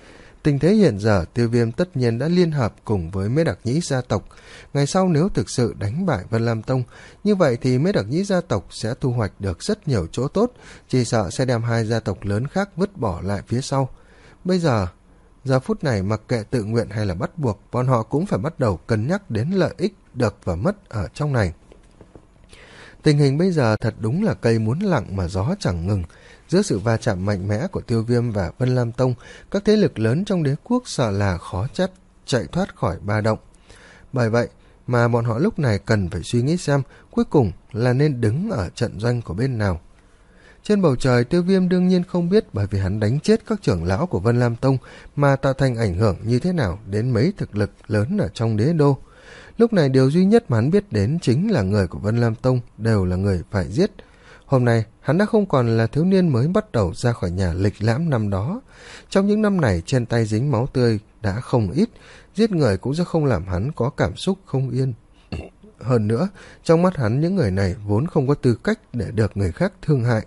Tình thế hiện giờ, Tiêu Viêm tất nhiên đã liên hợp cùng với Mễ Đặc Nhĩ gia tộc. Ngày sau nếu thực sự đánh bại Vân Lam Tông, như vậy thì Mễ Đặc Nhĩ gia tộc sẽ thu hoạch được rất nhiều chỗ tốt, chỉ sợ sẽ đem hai gia tộc lớn khác vứt bỏ lại phía sau. Bây giờ, giờ phút này mặc kệ tự nguyện hay là bắt buộc, bọn họ cũng phải bắt đầu cân nhắc đến lợi ích được và mất ở trong này. Tình hình bây giờ thật đúng là cây muốn lặng mà gió chẳng ngừng. Giữa sự va chạm mạnh mẽ của Tiêu Viêm và Vân Lam Tông, các thế lực lớn trong đế quốc sợ là khó chắc chạy thoát khỏi ba động. Bởi vậy mà bọn họ lúc này cần phải suy nghĩ xem cuối cùng là nên đứng ở trận doanh của bên nào. Trên bầu trời, Tiêu Viêm đương nhiên không biết, bởi vì hắn đánh chết các trưởng lão của Vân Lam Tông mà tạo thành ảnh hưởng như thế nào đến mấy thực lực lớn ở trong đế đô. Lúc này điều duy nhất mà hắn biết đến chính là người của Vân Lam Tông đều là người phải giết. Hôm nay, hắn đã không còn là thiếu niên mới bắt đầu ra khỏi nhà lịch lãm năm đó. Trong những năm này, trên tay dính máu tươi đã không ít, giết người cũng sẽ không làm hắn có cảm xúc không yên. Hơn nữa, trong mắt hắn những người này vốn không có tư cách để được người khác thương hại.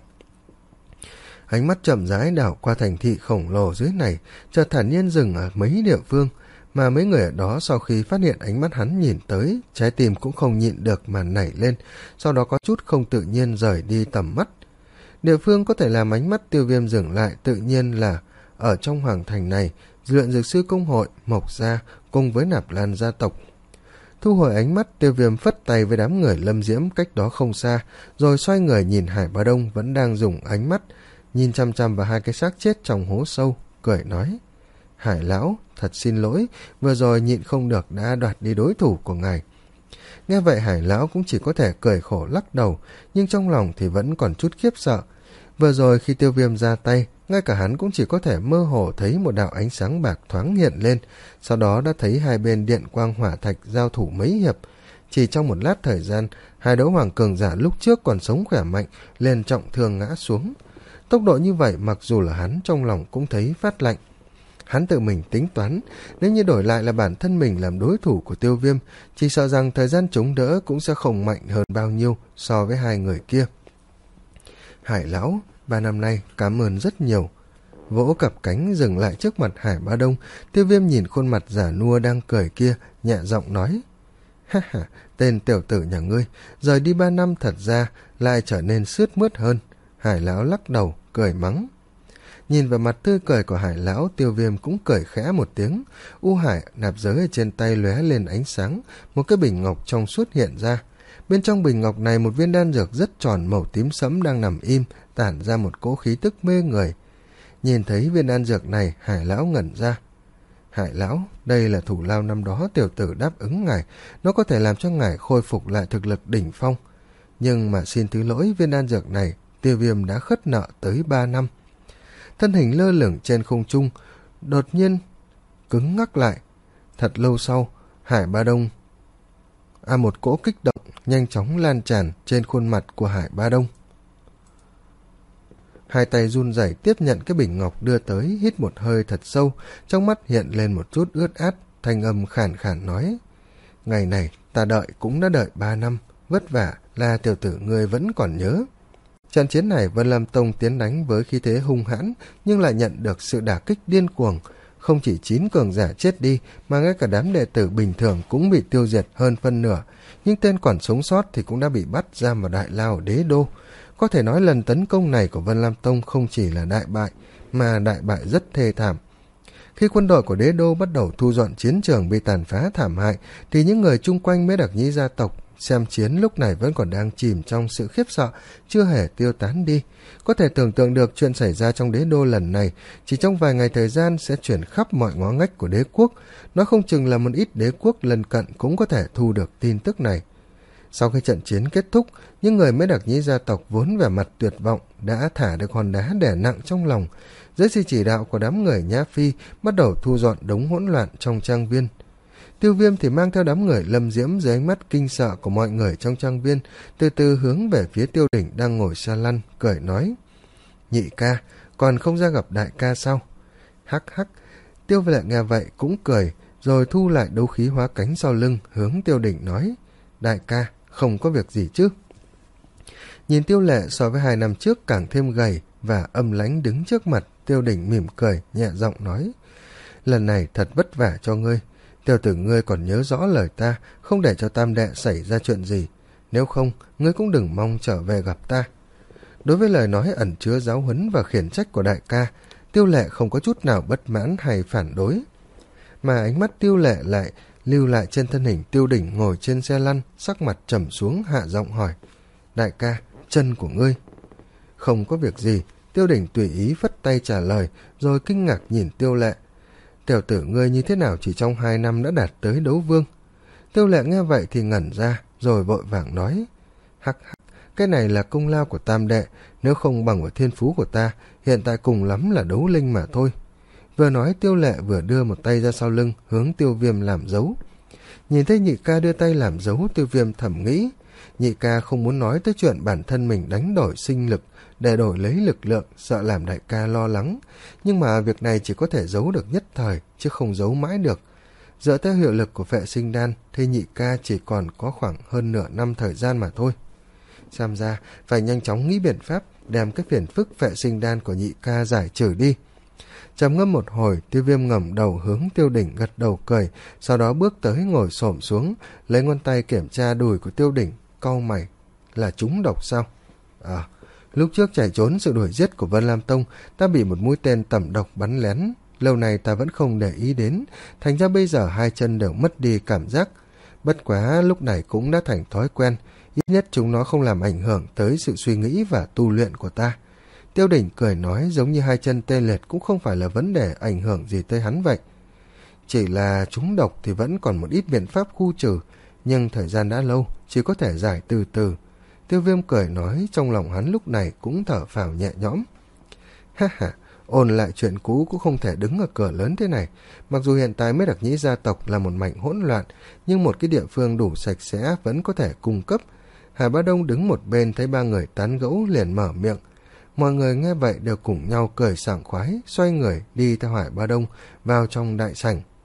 Ánh mắt chậm rãi đảo qua thành thị khổng lồ dưới này, chợt thản nhiên dừng ở mấy địa phương, mà mấy người ở đó sau khi phát hiện ánh mắt hắn nhìn tới, trái tim cũng không nhịn được mà nảy lên, sau đó có chút không tự nhiên rời đi tầm mắt. Địa phương có thể làm ánh mắt Tiêu Viêm dừng lại tự nhiên là ở trong hoàng thành này, luyện dược sư công hội, Mộc gia cùng với Nạp Lan gia tộc. Thu hồi ánh mắt, Tiêu Viêm phất tay với đám người Lâm Diễm cách đó không xa, rồi xoay người nhìn Hải Bá Đông vẫn đang dùng ánh mắt nhìn chăm chăm vào hai cái xác chết trong hố sâu, cười nói: Hải lão, thật xin lỗi, vừa rồi nhịn không được đã đoạt đi đối thủ của ngài. Nghe vậy Hải lão cũng chỉ có thể cười khổ lắc đầu, nhưng trong lòng thì vẫn còn chút khiếp sợ. Vừa rồi khi Tiêu Viêm ra tay, ngay cả hắn cũng chỉ có thể mơ hồ thấy một đạo ánh sáng bạc thoáng hiện lên, sau đó đã thấy hai bên điện quang hỏa thạch giao thủ mấy hiệp. Chỉ trong một lát thời gian, hai đấu hoàng cường giả lúc trước còn sống khỏe mạnh liền trọng thương ngã xuống. Tốc độ như vậy mặc dù là hắn trong lòng cũng thấy phát lạnh. Hắn tự mình tính toán, nếu như đổi lại là bản thân mình làm đối thủ của Tiêu Viêm, chỉ sợ rằng thời gian chống đỡ cũng sẽ không mạnh hơn bao nhiêu so với hai người kia. Hải lão, ba năm nay cảm ơn rất nhiều. Vỗ cặp cánh dừng lại trước mặt Hải Bá Đông, Tiêu Viêm nhìn khuôn mặt giả nua đang cười kia, nhẹ giọng nói: Ha ha, tên tiểu tử nhà ngươi, rời đi ba năm thật ra lại trở nên sướt mướt hơn. Hải lão lắc đầu, cười mắng. Nhìn vào mặt tươi cười của Hải lão, Tiêu Viêm cũng cười khẽ một tiếng. U hải nạp giới ở trên tay lóe lên ánh sáng, một cái bình ngọc trong suốt hiện ra. Bên trong bình ngọc này một viên đan dược rất tròn màu tím sẫm đang nằm im, tản ra một cỗ khí tức mê người. Nhìn thấy viên đan dược này, Hải lão ngẩn ra. Hải lão, đây là thủ lao năm đó tiểu tử đáp ứng ngài, nó có thể làm cho ngài khôi phục lại thực lực đỉnh phong. Nhưng mà xin thứ lỗi, viên đan dược này Tiêu Viêm đã khất nợ tới ba năm. Thân hình lơ lửng trên không trung đột nhiên cứng ngắc lại. Thật lâu sau, Hải Bá Đông à một cỗ kích động nhanh chóng lan tràn trên khuôn mặt của Hải Bá Đông. Hai tay run rẩy tiếp nhận cái bình ngọc đưa tới, hít một hơi thật sâu, trong mắt hiện lên một chút ướt át, thanh âm khàn khàn nói: Ngày này ta đợi cũng đã đợi ba năm, vất vả là tiểu tử ngươi vẫn còn nhớ. Trận chiến này Vân Lam Tông tiến đánh với khí thế hung hãn, nhưng lại nhận được sự đả kích điên cuồng. Không chỉ chín cường giả chết đi, mà ngay cả đám đệ tử bình thường cũng bị tiêu diệt hơn phân nửa. Nhưng tên còn sống sót thì cũng đã bị bắt giam vào đại lao ở đế đô. Có thể nói lần tấn công này của Vân Lam Tông không chỉ là đại bại, mà đại bại rất thê thảm. Khi quân đội của đế đô bắt đầu thu dọn chiến trường bị tàn phá thảm hại, thì những người chung quanh Mễ Đặc Nhĩ gia tộc xem chiến lúc này vẫn còn đang chìm trong sự khiếp sợ, chưa hề tiêu tán đi. Có thể tưởng tượng được chuyện xảy ra trong đế đô lần này chỉ trong vài ngày thời gian sẽ chuyển khắp mọi ngõ ngách của đế quốc. Nó không chừng là một ít đế quốc lân cận cũng có thể thu được tin tức này. Sau khi trận chiến kết thúc, những người Mễ Đặc Nhĩ gia tộc vốn vẻ mặt tuyệt vọng đã thả được hòn đá đè nặng trong lòng. Dưới sự chỉ đạo của đám người Nhã Phi bắt đầu thu dọn đống hỗn loạn trong trang viên. Tiêu Viêm thì mang theo đám người Lâm Diễm dưới ánh mắt kinh sợ của mọi người trong trang viên, từ từ hướng về phía Tiêu Đỉnh đang ngồi xa lăn, cười nói: Nhị ca, còn không ra gặp đại ca sao? Hắc hắc. Tiêu Lệ nghe vậy cũng cười, rồi thu lại đấu khí hóa cánh sau lưng, hướng Tiêu Đỉnh nói: Đại ca, không có việc gì chứ? Nhìn Tiêu Lệ so với hai năm trước càng thêm gầy và âm lãnh đứng trước mặt, Tiêu Đỉnh mỉm cười, nhẹ giọng nói: lần này thật vất vả cho ngươi. Tiểu tử ngươi còn nhớ rõ lời ta, không để cho tam đệ xảy ra chuyện gì. Nếu không, ngươi cũng đừng mong trở về gặp ta. Đối với lời nói ẩn chứa giáo huấn và khiển trách của đại ca, Tiêu Lệ không có chút nào bất mãn hay phản đối. Mà ánh mắt Tiêu Lệ lại lưu lại trên thân hình Tiêu Đỉnh ngồi trên xe lăn, sắc mặt trầm xuống hạ giọng hỏi. Đại ca, chân của ngươi. Không có việc gì, Tiêu Đỉnh tùy ý phất tay trả lời, rồi kinh ngạc nhìn Tiêu Lệ. Tiểu tử ngươi như thế nào chỉ trong hai năm đã đạt tới đấu vương? Tiêu Lệ nghe vậy thì ngẩn ra, rồi vội vàng nói. Hắc hắc, cái này là công lao của tam đệ, nếu không bằng của thiên phú của ta, hiện tại cùng lắm là đấu linh mà thôi. Vừa nói Tiêu Lệ vừa đưa một tay ra sau lưng, hướng Tiêu Viêm làm dấu. Nhìn thấy nhị ca đưa tay làm dấu, Tiêu Viêm thầm nghĩ. Nhị ca không muốn nói tới chuyện bản thân mình đánh đổi sinh lực để đổi lấy lực lượng, sợ làm đại ca lo lắng. Nhưng mà việc này chỉ có thể giấu được nhất thời, chứ không giấu mãi được. Dựa theo hiệu lực của phệ sinh đan, thì nhị ca chỉ còn có khoảng hơn nửa năm thời gian mà thôi. Xem ra, phải nhanh chóng nghĩ biện pháp đem cái phiền phức phệ sinh đan của nhị ca giải trừ đi. Trầm ngâm một hồi, Tiêu Viêm ngẩng đầu hướng Tiêu Đỉnh gật đầu cười, sau đó bước tới ngồi xổm xuống, lấy ngón tay kiểm tra đùi của Tiêu Đỉnh, cau mày. Là trúng độc sao? À, lúc trước chạy trốn sự đuổi giết của Vân Lam Tông, ta bị một mũi tên tẩm độc bắn lén. Lâu này ta vẫn không để ý đến, thành ra bây giờ hai chân đều mất đi cảm giác. Bất quá lúc này cũng đã thành thói quen, ít nhất chúng nó không làm ảnh hưởng tới sự suy nghĩ và tu luyện của ta. Tiêu Đỉnh cười nói giống như hai chân tê liệt cũng không phải là vấn đề ảnh hưởng gì tới hắn vậy. Chỉ là trúng độc thì vẫn còn một ít biện pháp khu trừ, nhưng thời gian đã lâu, chỉ có thể giải từ từ. Tiêu Viêm cười nói, trong lòng hắn lúc này cũng thở phào nhẹ nhõm. Ha ha, ôn lại chuyện cũ cũng không thể đứng ở cửa lớn thế này. Mặc dù hiện tại Mấy Đặc Nhĩ gia tộc là một mảnh hỗn loạn, nhưng một cái địa phương đủ sạch sẽ vẫn có thể cung cấp. Hà Bá Đông đứng một bên thấy ba người tán gẫu liền mở miệng. Mọi người nghe vậy đều cùng nhau cười sảng khoái, xoay người đi theo Hải Bá Đông vào trong đại sảnh.